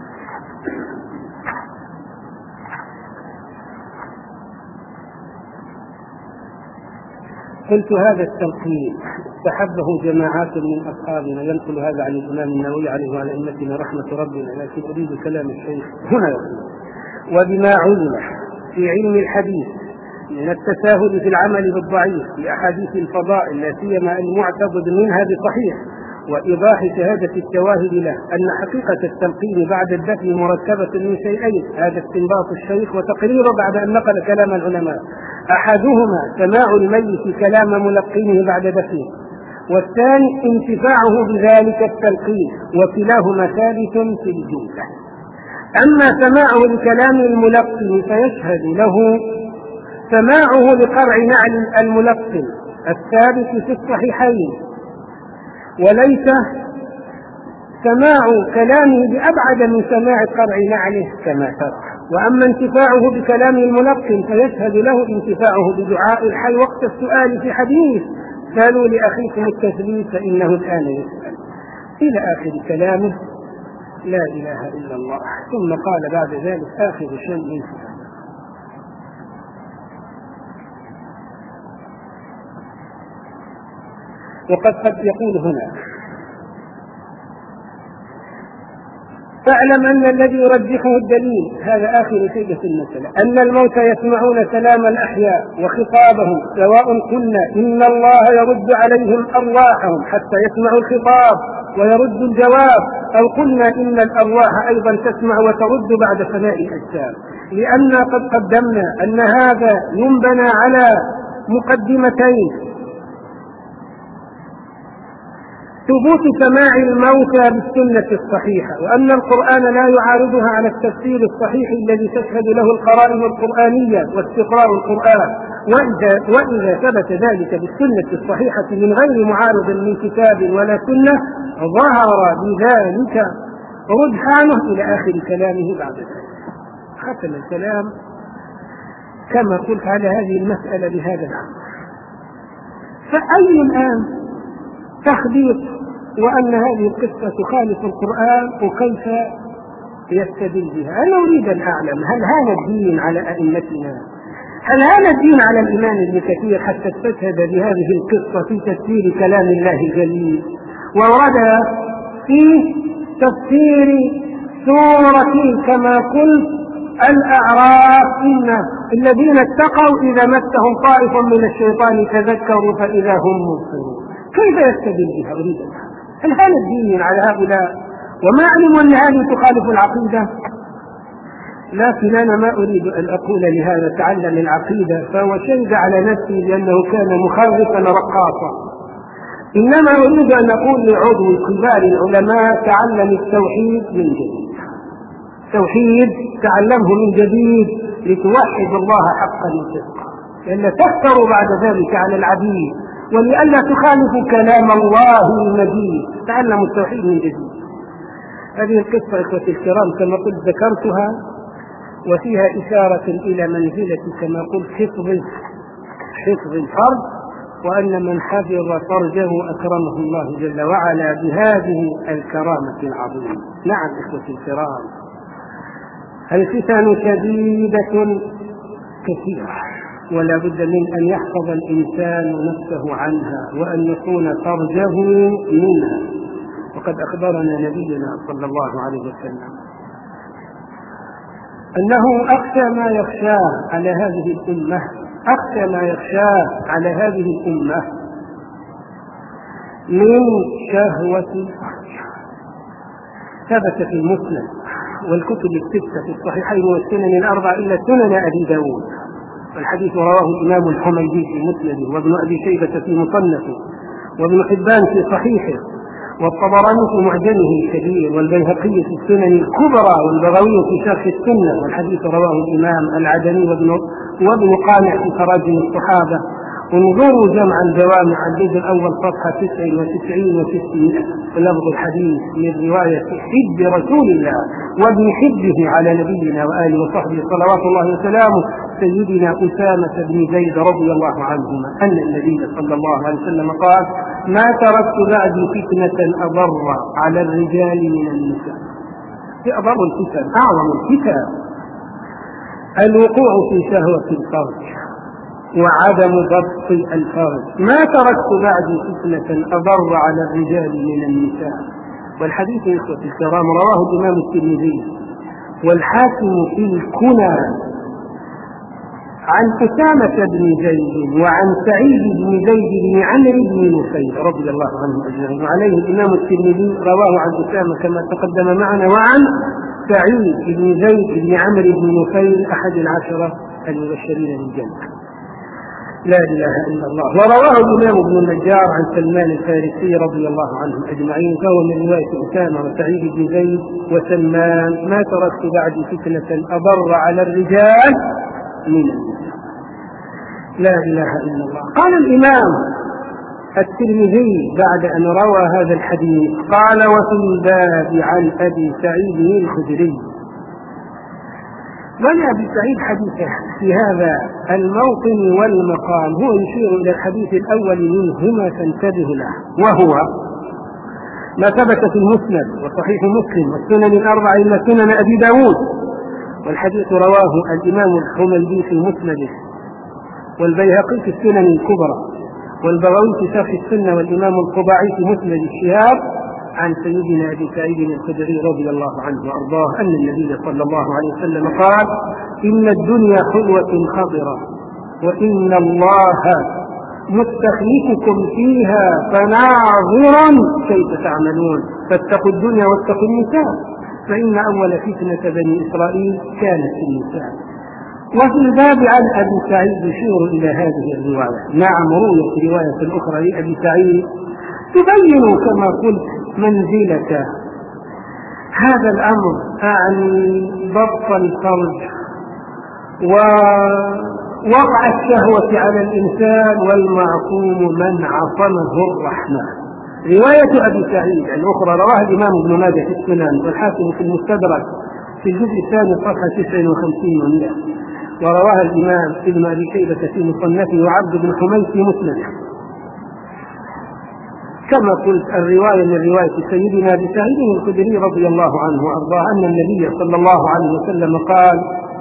قلت: هذا التلقين استحبه جماعات من أصحابنا، ينقل هذا عن الإمام النووي عليه وعلى أئمتنا رحمة ربنا، لكن أريد كلام الشيخ هنا. يقول: وبما علم في علم الحديث من التساهل في العمل بالضعيف في أحاديث الفضائل لا سيما المعتقد منها بصحيح، وإيضاح شهادة الشواهد له أن حقيقة التلقين بعد الدفن مركبة من شيئين، هذا استنباط الشيخ وتقريره بعد أن نقل كلام العلماء: أحدهما سماع الميت كلام ملقينه بعد دفنه، والثاني انتفاعه بذلك التلقين، وكلاهما ثابت في الجملة. أما سماعه لكلام الملقن فيشهد له سماعه لقرع نعل الملقن الثابت في الصحيحين، وليس سماع كلامه بأبعد من سماع قرع نعله كما ترى. وأما انتفاعه بكلام الملقن فيشهد له انتفاعه بدعاء الحي وقت السؤال في حديث: سألوا لأخيكم التثبيت فإنه الآن يسأل، إلى آخر كلامه: لا إله إلا الله. ثم قال بعد ذلك آخر شيء: وقد قد يقول هنا: فاعلم أن الذي يرجحه الدليل، هذا آخر شيء في المسألة، أن الموتى يسمعون كلام الأحياء وخطابهم، سواء قلنا إن الله يرد عليهم أرواحهم حتى يسمعوا الخطاب ويرد الجواب، أو قلنا إن الأرواح أيضا تسمع وترد بعد فناء الأجسام، لأن قد قدمنا أن هذا ينبنى على مقدمتين: ثبوت سماع الموتى بالسنة الصحيحة، وأن القرآن لا يعارضها على التفسير الصحيح الذي تشهد له القرائن القرآنية واستقراء القرآن. وإذا, وإذا ثبت ذلك بالسنة الصحيحة من غير معارض من كتاب ولا سنة ظهر بذلك رجحانه إلى آخر كلامه بعد ذلك. ختم الكلام كما قلت على هذه المسألة بهذا العمل. فأي الآن تخبيط وأن هذه القصة تخالف القرآن وكيف يستدل بها؟ أنا أريد أن أعلم: هل هذا الدين على أئمتنا؟ هل هذا الدين على الإمام ابن كثير حتى استشهد بهذه القصة في تفسير كلام الله الجليل، وورد في تفسير سورة كما قلت الأعراف: إن الذين اتقوا إذا مسهم طائف من الشيطان تذكروا فإذا هم مبصرون. كيف يستدل بها؟ أريد أن أعلم. هل هذا الدين على هؤلاء؟ وما علموا أن هذه تخالف العقيدة؟ لكن أنا ما أريد أن أقول لهذا تعلم العقيدة فهو شهد على نفسي لأنه كان مخرفا رقاصا، إنما أريد أن أقول لعضو كبار العلماء: تعلم التوحيد من جديد، التوحيد تعلمه من جديد لتوحد الله حقا وصدقا، لأن تفتر بعد ذلك على العبيد، ولئلا تخالف كلام الله المجيد. تعلموا التوحيد من جديد. هذه القصة إخوتي الكرام كما قلت ذكرتها، وفيها إشارة إلى منزلة كما قلت حفظ حفظ الفرج، وأن من حفظ فرجه أكرمه الله جل وعلا بهذه الكرامة العظيمة. نعم إخوتي الكرام، الفتن شديدة كثيرة، ولا بد من أن يحفظ الإنسان نفسه عنها وأن يكون فرجه منها. وقد أخبرنا نبينا صلى الله عليه وسلم أنه أخشى ما يخشاه على هذه الأمة، أخشى ما يخشاه على هذه الأمة من شهوة الفرج. ثبت في المسند والكتب الستة في الصحيحين والسنن الأربع إلا سنن أبي داود، والحديث رواه الإمام الحميدي في مسنده، وابن أبي شيبة في مصنفه، وابن حبان في صحيحه، والطبراني في معجمه الكبير، والبيهقي في السنن الكبرى، والبغوي في شرح السنة، والحديث رواه الإمام العدني وابن وابن قانع في تراجم الصحابة. انظروا جمع الجوامع الجزء الأول صفحة تسع وتسعين وستين، ولفظ الحديث من رواية حب رسول الله وابن حبه على نبينا وآله وصحبه صلوات الله وسلامه سيدنا أسامة بن زيد رضي الله عنهما أن النبي صلى الله عليه وسلم قال: ما تركت بعدي فتنة أضر على الرجال من النساء. في أضر الفتن، أعظم الفتن الوقوع في شهوة الفرج وعدم ضبط الفرج. ما تركت بعدي فتنة أضر على الرجال من النساء. والحديث يا إخوتي الكرام رواه الإمام الترمذي والحاكم في الكنى عن أسامة بن زيد وعن سعيد بن زيد بن عمرو بن نفيل رضي الله عنهم أجمعين. وعليه الإمام الترمذي رواه عن أسامة كما تقدم معنا، وعن سعيد بن زيد بن عمرو بن نفيل أحد العشرة المبشرين بالجنة. لا إله إلا الله. ورواه الإمام ابن النجار عن سلمان الفارسي رضي الله عنهم أجمعين، فهو من رواية أسامة وسعيد بن زيد وسلمان: ما تركت بعدي فتنة أضر على الرجال من النساء. لا إله إلا الله. قال الإمام الترمذي بعد أن روى هذا الحديث قال: وفي الباب عن أبي سعيد الخدري. ولأبي سعيد حديثه في هذا الموطن والمقام هو يشير إلى الحديث الأول منهما فانتبه له، وهو ما ثبت في المسند وصحيح مسلم والسنن الأربع إلا سنن أبي داود. والحديث رواه الإمام الحميدي في مسنده، والبيهقي في السنن الكبرى، والبغوي في شرح السنة، والإمام القبعي في مسند الشهاب عن سيدنا أبي سعيد الخدري رضي الله عنه وأرضاه أن النبي صلى الله عليه وسلم قال: إن الدنيا خلوة خضرة، وإن الله مستخلفكم فيها فناظر كيف تعملون، فاتقوا الدنيا واتقوا النساء، فإن أول فتنة بني إسرائيل كانت في النساء. وفي الباب عن أبي سعيد يشير إلى هذه الرواية. نعم، رويت رواية أخرى لأبي سعيد تبين كما قلت منزلة هذا الأمر، أعني ضبط الفرج ووضع الشهوة على الإنسان، والمعصوم من عصمه الرحمن. رواية أبي سعيد الأخرى رواها الإمام ابن ماجه في السنن، والحاكم في المستدرك في الجزء الثاني صفحة تسعة وخمسين ومئة، ورواها الإمام ابن أبي شيبة في مصنفه، وعبد بن حميد في مسنده. كما قلت الرواية من رواية سيدنا أبي سعيد الخدري رضي الله عنه وأرضاه أن النبي صلى الله عليه وسلم قال: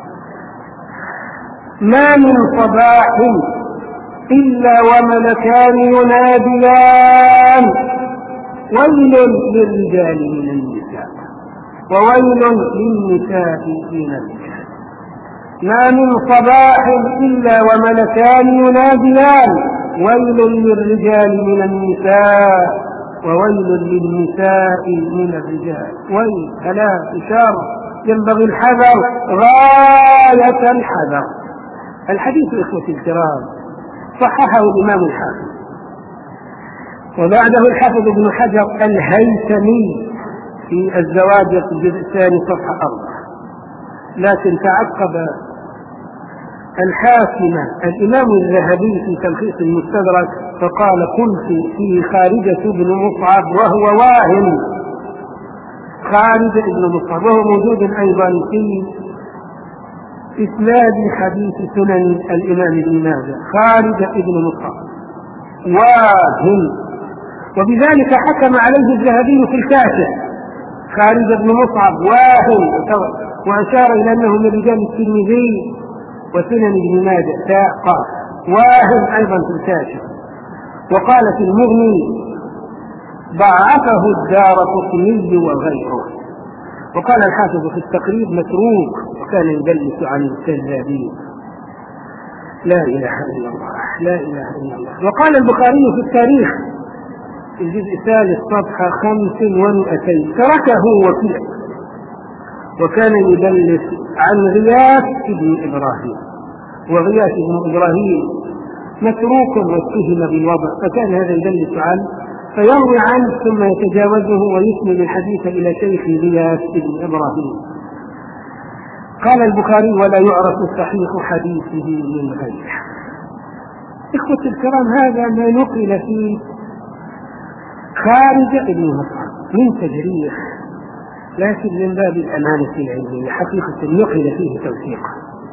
ما من صباح إلا وملكان يناديان: ويل للرجال من النساء، وويل للنساء من الرجال. ما من صباح إلا وملكان يناديان: ويل للرجال من النساء، وويل للنساء من الرجال. ويل هلاك إشارة، ينبغي الحذر غاية الحذر. الحديث إخوتي الكرام صححه الإمام الحافظ، وبعده الحافظ ابن حجر الهيثمي في الزواجر في الجزء الثاني صفحة أربعة. لكن تعقب الحاكمة الإمام الذهبي في تلخيص المستدرك فقال: قلت في خارجة بن مصعب وهو واهم. خارجة بن مصعب وهو موجود أيضا في إسناد حديث سنن الإمام ابن ماجه. خارجة بن مصعب واهم، وبذلك حكم عليه الذهبي في الكاشف. خارجة بن مصعب واهم، وأشار إلى أنه من رجال الترمذي وسنن ابن ماجه تاء، واهم أيضا في الكاشف. وقال في المغني: ضعفه الدارقطني وغيره. وقال الحافظ في التقريب: متروك، وكان يدلس عن الكذابين. لا إله إلا الله، لا إله إلا الله. وقال البخاري في التاريخ في الجزء الثالث صفحة خمس ومئتين: تركه وكيع، وكان يدلس عن غياث ابن إبراهيم، وغياث ابن إبراهيم متروك واتهم بالوضع، فكان هذا يدلس عنه فيروي عنه ثم يتجاوزه ويسند الحديث إلى شيخ غياث ابن إبراهيم. قال البخاري: ولا يعرف صحيح حديثه من غيره. إخوة الكرام، هذا ما نقل فيه خارج ابن مصعب من تجريح، لكن من باب الأمانة العلمية حقيقة نقل فيه توثيقا.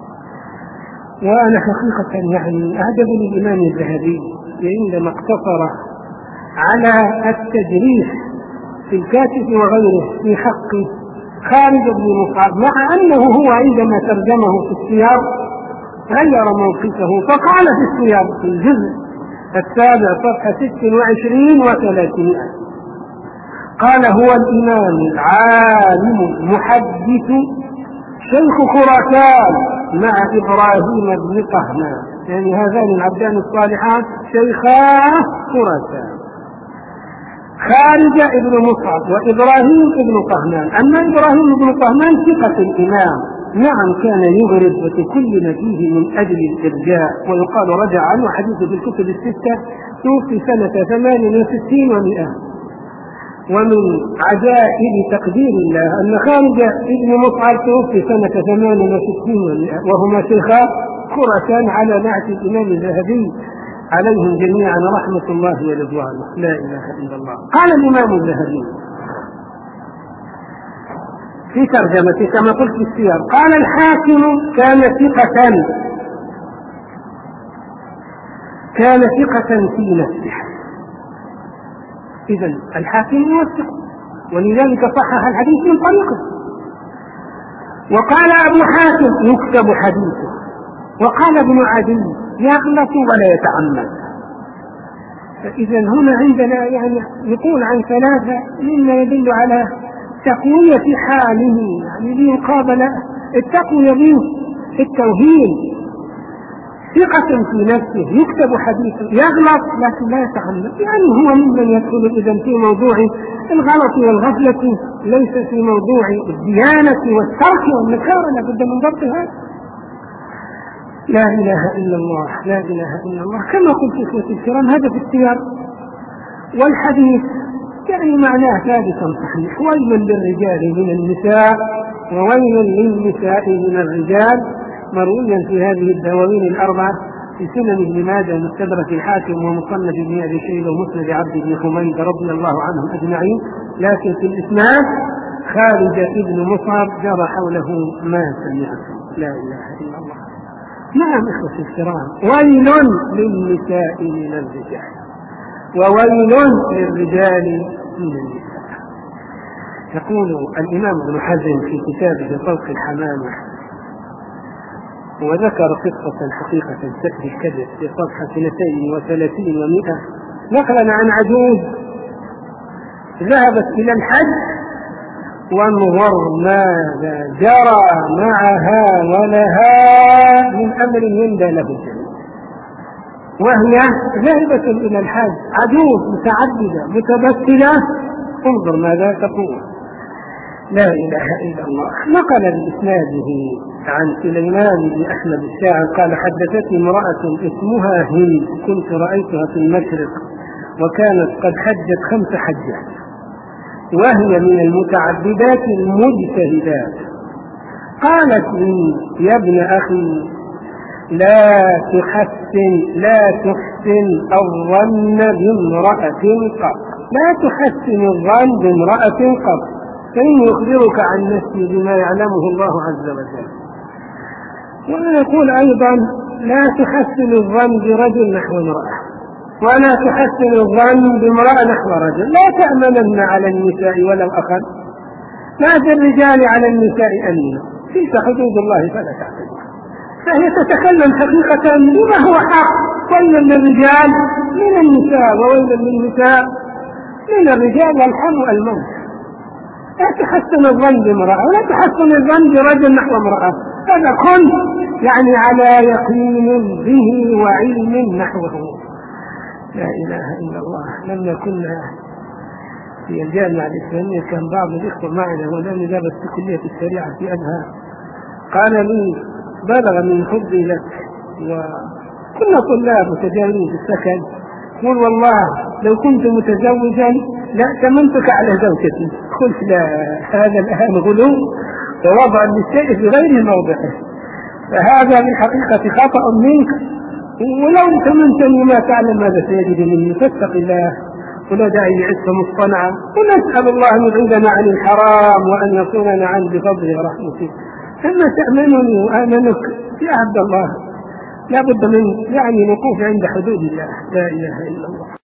وأنا حقيقة يعني أعجبني الإمام الذهبي عندما اقتصر على التجريح في الكاشف وغيره في حق خارج بن مصعب، مع أنه هو عندما ترجمه في السياق غير موقفه، فقال في السياق في الجزء السابع صفحة ست وعشرين وثلاثمائة: قال: هو الإمام العالم المحدث شيخ خراسان مع إبراهيم بن قهنان، يعني هذان العبدان الصالحان شيخا خراسان، خارجة ابن مصعب وإبراهيم ابن قهنان. أما إبراهيم ابن قهنان ثقة الإمام، نعم كان يغرب وتكلم فيه من أجل الإرجاء، ويقال رجع عنه حديث في الكتب الستة، توفي سنة ثمان وستين ومئة. ومن عجائب تقدير الله أن خارجة ابن مصعب توفي سنة ثمان وستين ومئة، وهما شيخا خراسان على نعت الإمام الذهبي عليهم جميعا رحمة الله ورضوانه. لا إله إلا الله. قال الإمام الذهبي في ترجمته كما قلت في السير، قال الحاكم كان ثقة كان ثقة في نفسه. إذن الحاكم يوثق، ولذلك صحح الحديث من طريقه. وقال أبو حاتم يكتب حديثه. وقال ابن عدي يغلط ولا يتعمد. فإذا هنا عندنا يعني يقول عن ثلاثة مما يدل على تقوية حاله، يعني لمقابلة التقوية به التوهين. ثقة في نفسه يكتب حديثه، يغلط لكن لا يتعمد، يعني هو ممن يدخل إذن في موضوع الغلط والغفلة، ليس في موضوع الديانة والترك والنكارة، لابد من ضبط هذا. لا إله إلا الله، لا إله إلا الله. كما قلت إخوتي الكرام هذا في السير، والحديث يعني معناه ثابت صحيح: ويل للرجال من النساء وويل للنساء من الرجال، مرويا في هذه الدواوين الأربعة في سنن ابن ماجه ومستدرك الحاكم ومصنف ابن أبي شيبة ومسند عبد بن حميد رضي الله عنهم أجمعين. لكن في الإسناد خارج ابن مصعب جرى حوله ما سمعتم. لا إله إلا الله. نعم إخوتي الكرام، ويل للنساء من الرجال وويل للرجال من النساء. يقول الإمام ابن حزم في كتابه طلق الحمامة، وذكر قصة حقيقة سفر الكذب في صفحة اثنتين وثلاثين ومئة، نقلا عن عجوز ذهبت إلى الحج وانظر ماذا جرى معها ولها من أمر يندى له الجميع. وهي ذاهبة إلى الحج، عجوز متعددة متبتلة، انظر ماذا تقول. لا إله إلا الله. نقل بإسناده عن سليمان بن أحمد الشاعر قال: حدثتني امرأة اسمها هند، كنت رأيتها في المشرق وكانت قد حجت خمس حجات، وهي من المتعبدات المجتهدات. قالت لي: يا ابن أخي، لا تحسن لا تحسن الظن بامرأة قط، لا تحسن الظن بامرأة قط، فإن يخبرك عن نفسي بما يعلمه الله عز وجل. ويقول أيضا: لا تحسن الظن برجل نحو امرأة، ولا تحسن الظن بامرأة نحو رجل، لا تأمنن على النساء ولو أخذ، لا بالرجال على النساء أمنا، تلك حدود الله فلا تعتدوها. فهي تتكلم حقيقة بما هو حق: ويل للرجال من النساء وويل للنساء من الرجال، والحم الموت. لا تحسن الظن بامرأة ولا تحسن الظن برجل نحو امرأة، هذا كن يعني على يقين به وعلم نحوه. لا إله إلا الله. لما كنا في الجامعة الإسلامية كان بعض الإخوة معنا ولم يدرس في كلية الشريعة في أزهر، قال لي: بلغ من حبي لك، وكنا طلاب متجاورين في السكن، قل والله لو كنت متزوجا لأتمنتك على زوجتي. قلت: لا، هذا الآن غلو ووضع للشيء في غير موضعه، فهذا بالحقيقة خطأ منك، ولو تمنتني ما تعلم ماذا سيجد مني، فاتق الله ولا داعي لعزة مصطنعة، ونسأل الله أن يبعدنا عن الحرام وأن يصوننا عنه بفضله ورحمته. أما تأمنني وآمنك يا عبد الله، لا بد من يعني الوقوف عند حدود الله. لا إله إلا الله.